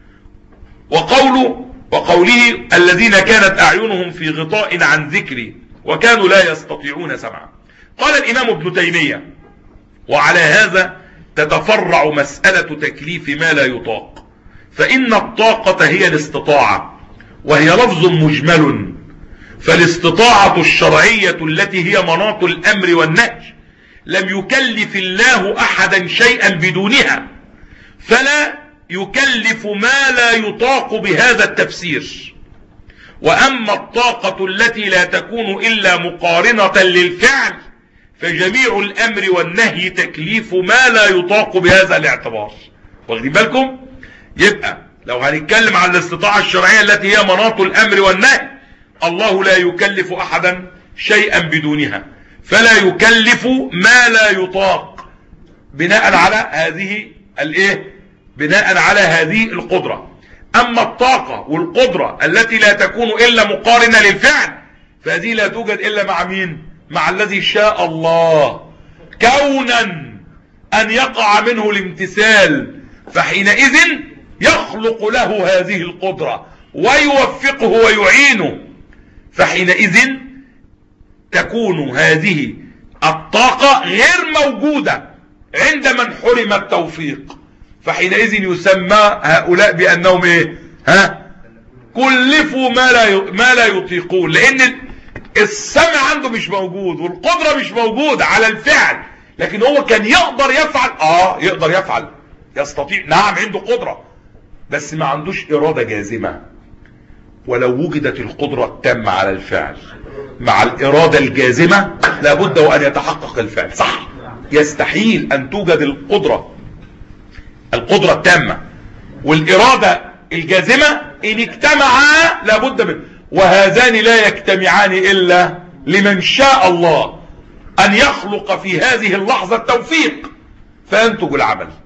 Speaker 1: وقوله وقوله الذين كانت اعينهم في غطاء عن ذكري وكانوا لا يستطيعون سمعا. قال الامام ابن تيمية وعلى هذا تتفرع مسألة تكليف ما لا يطاق. فإن الطاقة هي الاستطاعة، وهي لفظ مجمل. فالاستطاعة الشرعية التي هي مناط الأمر والنهي لم يكلف الله أحدا شيئا بدونها، فلا يكلف ما لا يطاق بهذا التفسير. وأما الطاقة التي لا تكون إلا مقارنة للفعل فجميع الأمر والنهي تكليف ما لا يطاق بهذا الاعتبار. واخدين بالكم؟ يبقى لو هنتكلم عن الاستطاعة الشرعية التي هي مناط الامر والنهي، الله لا يكلف احدا شيئا بدونها، فلا يكلف ما لا يطاق بناء على هذه الايه بناء على هذه القدرة. اما الطاقة والقدرة التي لا تكون الا مقارنة للفعل، فهذه لا توجد الا مع مين؟ مع الذي شاء الله كونا ان يقع منه الامتثال، فحينئذ يخلق له هذه القدرة ويوفقه ويعينه، فحينئذ تكون هذه الطاقة غير موجودة عند من حرم التوفيق، فحينئذ يسمى هؤلاء بأنهم ايه؟ ها؟ كلفوا ما لا ما لا يطيقون، لان السمع عنده مش موجود والقدرة مش موجودة على الفعل، لكن هو كان يقدر يفعل. اه يقدر يفعل، يستطيع، نعم عنده قدرة، بس ما عندوش إرادة جازمة. ولو وجدت القدرة التامة على الفعل مع الإرادة الجازمة لابد وأن يتحقق الفعل، صح؟ يستحيل أن توجد القدرة القدرة التامة والإرادة الجازمة إن اجتمعا لابد من، وهذان لا يجتمعان إلا لمن شاء الله أن يخلق في هذه اللحظة التوفيق فينتج العمل.